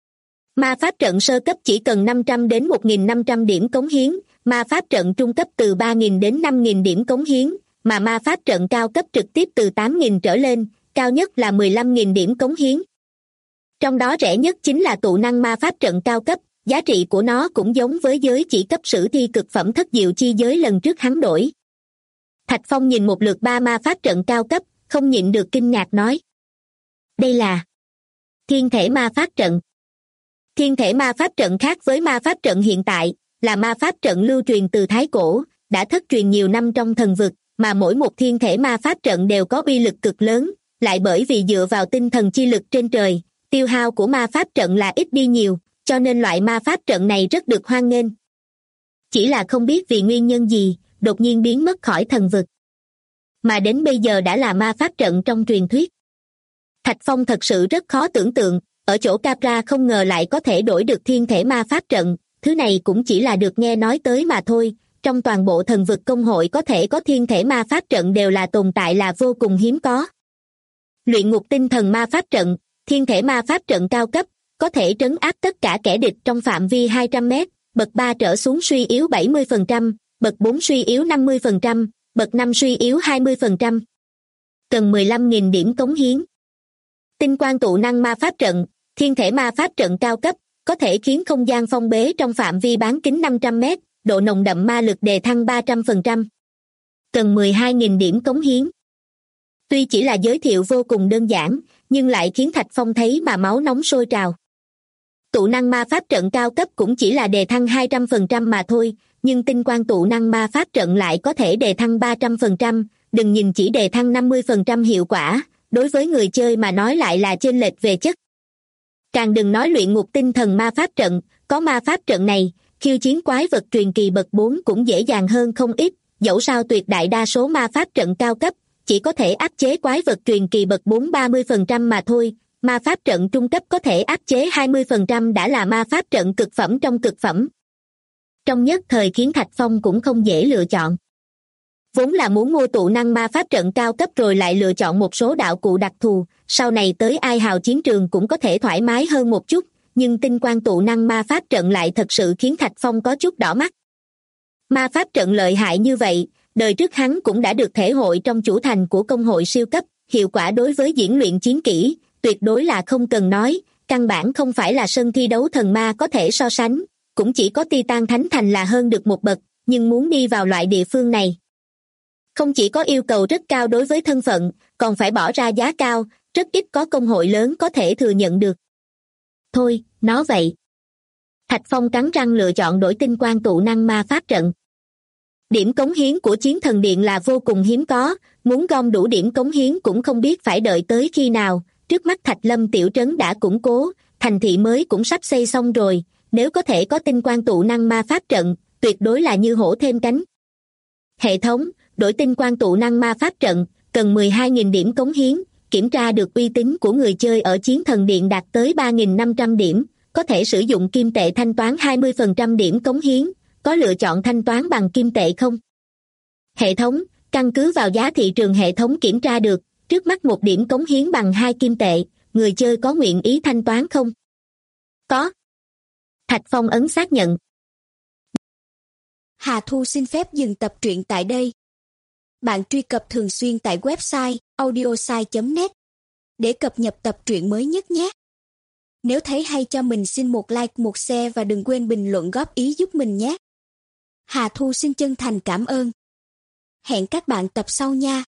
Ma pháp trận sơ cấp chỉ cần 500 đến 1.500 điểm cống hiến, ma pháp trận trung cấp từ 3.000 đến 5.000 điểm cống hiến, mà ma pháp trận cao cấp trực tiếp từ 8.000 trở lên, cao nhất là 15.000 điểm cống hiến. Trong đó rẻ nhất chính là tụ năng ma pháp trận cao cấp, giá trị của nó cũng giống với giới chỉ cấp sử thi cực phẩm thất diệu chi giới lần trước hắn đổi. Thạch Phong nhìn một lượt 3 ma pháp trận cao cấp, không nhịn được kinh ngạc nói. Đây là Thiên thể ma pháp trận. Thiên thể ma pháp trận khác với ma pháp trận hiện tại, là ma pháp trận lưu truyền từ thái cổ, đã thất truyền nhiều năm trong thần vực, mà mỗi một thiên thể ma pháp trận đều có uy lực cực lớn, lại bởi vì dựa vào tinh thần chi lực trên trời, tiêu hao của ma pháp trận là ít đi nhiều, cho nên loại ma pháp trận này rất được hoan nghênh. Chỉ là không biết vì nguyên nhân gì, đột nhiên biến mất khỏi thần vực. Mà đến bây giờ đã là ma pháp trận trong truyền thuyết. Thạch Phong thật sự rất khó tưởng tượng, ở chỗ Capra không ngờ lại có thể đổi được thiên thể ma pháp trận, thứ này cũng chỉ là được nghe nói tới mà thôi. Trong toàn bộ thần vực công hội có thể có thiên thể ma pháp trận đều là tồn tại là vô cùng hiếm có. Luyện ngục tinh thần ma pháp trận, thiên thể ma pháp trận cao cấp, có thể trấn áp tất cả kẻ địch trong phạm vi 200 mét, bậc 3 trở xuống suy yếu 70%, bậc 4 suy yếu 50%, bậc 5 suy yếu 20%. Cần 15.000 điểm cống hiến. Tinh quang tụ năng ma pháp trận, thiên thể ma pháp trận cao cấp, có thể khiến không gian phong bế trong phạm vi bán kính 500 mét, độ nồng đậm ma lực đề thăng 300%. Cần 12.000 điểm cống hiến. Tuy chỉ là giới thiệu vô cùng đơn giản, nhưng lại khiến Thạch Phong thấy mà máu nóng sôi trào. Tụ năng ma pháp trận cao cấp cũng chỉ là đề thăng 200% mà thôi, nhưng tinh quang tụ năng ma pháp trận lại có thể đề thăng 300%, đừng nhìn chỉ đề thăng 50% hiệu quả, đối với người chơi mà nói lại là chênh lệch về chất. Càng đừng nói luyện ngục tinh thần ma pháp trận, có ma pháp trận này, khiêu chiến quái vật truyền kỳ bậc 4 cũng dễ dàng hơn không ít, dẫu sao tuyệt đại đa số ma pháp trận cao cấp, chỉ có thể áp chế quái vật truyền kỳ bậc 4 30% mà thôi, ma pháp trận trung cấp có thể áp chế 20% đã là ma pháp trận cực phẩm trong cực phẩm. Trong nhất thời khiến Thạch Phong cũng không dễ lựa chọn. Vốn là muốn mua tụ năng ma pháp trận cao cấp rồi lại lựa chọn một số đạo cụ đặc thù, sau này tới ai hào chiến trường cũng có thể thoải mái hơn một chút, nhưng tinh quang tụ năng ma pháp trận lại thật sự khiến Thạch Phong có chút đỏ mắt. Ma pháp trận lợi hại như vậy, đời trước hắn cũng đã được thể hội trong chủ thành của công hội siêu cấp, hiệu quả đối với diễn luyện chiến kỹ, tuyệt đối là không cần nói, căn bản không phải là sân thi đấu thần ma có thể so sánh, cũng chỉ có Titan Thánh Thành là hơn được một bậc, nhưng muốn đi vào loại địa phương này. Không chỉ có yêu cầu rất cao đối với thân phận, còn phải bỏ ra giá cao, rất ít có công hội lớn có thể thừa nhận được. Thôi, nó vậy. Thạch Phong cắn răng lựa chọn đổi tinh quang tụ năng ma pháp trận. Điểm cống hiến của Chiến Thần Điện là vô cùng hiếm có, muốn gom đủ điểm cống hiến cũng không biết phải đợi tới khi nào, trước mắt Thạch Lâm tiểu trấn đã củng cố, thành thị mới cũng sắp xây xong rồi, nếu có thể có tinh quang tụ năng ma pháp trận, tuyệt đối là như hổ thêm cánh. Hệ thống, đổi tinh quang tụ năng ma pháp trận, cần 12.000 điểm cống hiến, kiểm tra được uy tín của người chơi ở Chiến Thần Điện đạt tới 3.500 điểm, có thể sử dụng kim tệ thanh toán 20% điểm cống hiến, có lựa chọn thanh toán bằng kim tệ không? Hệ thống, căn cứ vào giá thị trường hệ thống kiểm tra được, trước mắt một điểm cống hiến bằng 2 kim tệ, người chơi có nguyện ý thanh toán không? Có. Thạch Phong ấn xác nhận. Hà Thu xin phép dừng tập truyện tại đây. Bạn truy cập thường xuyên tại website audiosai.net để cập nhật tập truyện mới nhất nhé. Nếu thấy hay cho mình xin một like, một share và đừng quên bình luận góp ý giúp mình nhé. Hà Thu xin chân thành cảm ơn. Hẹn các bạn tập sau nha.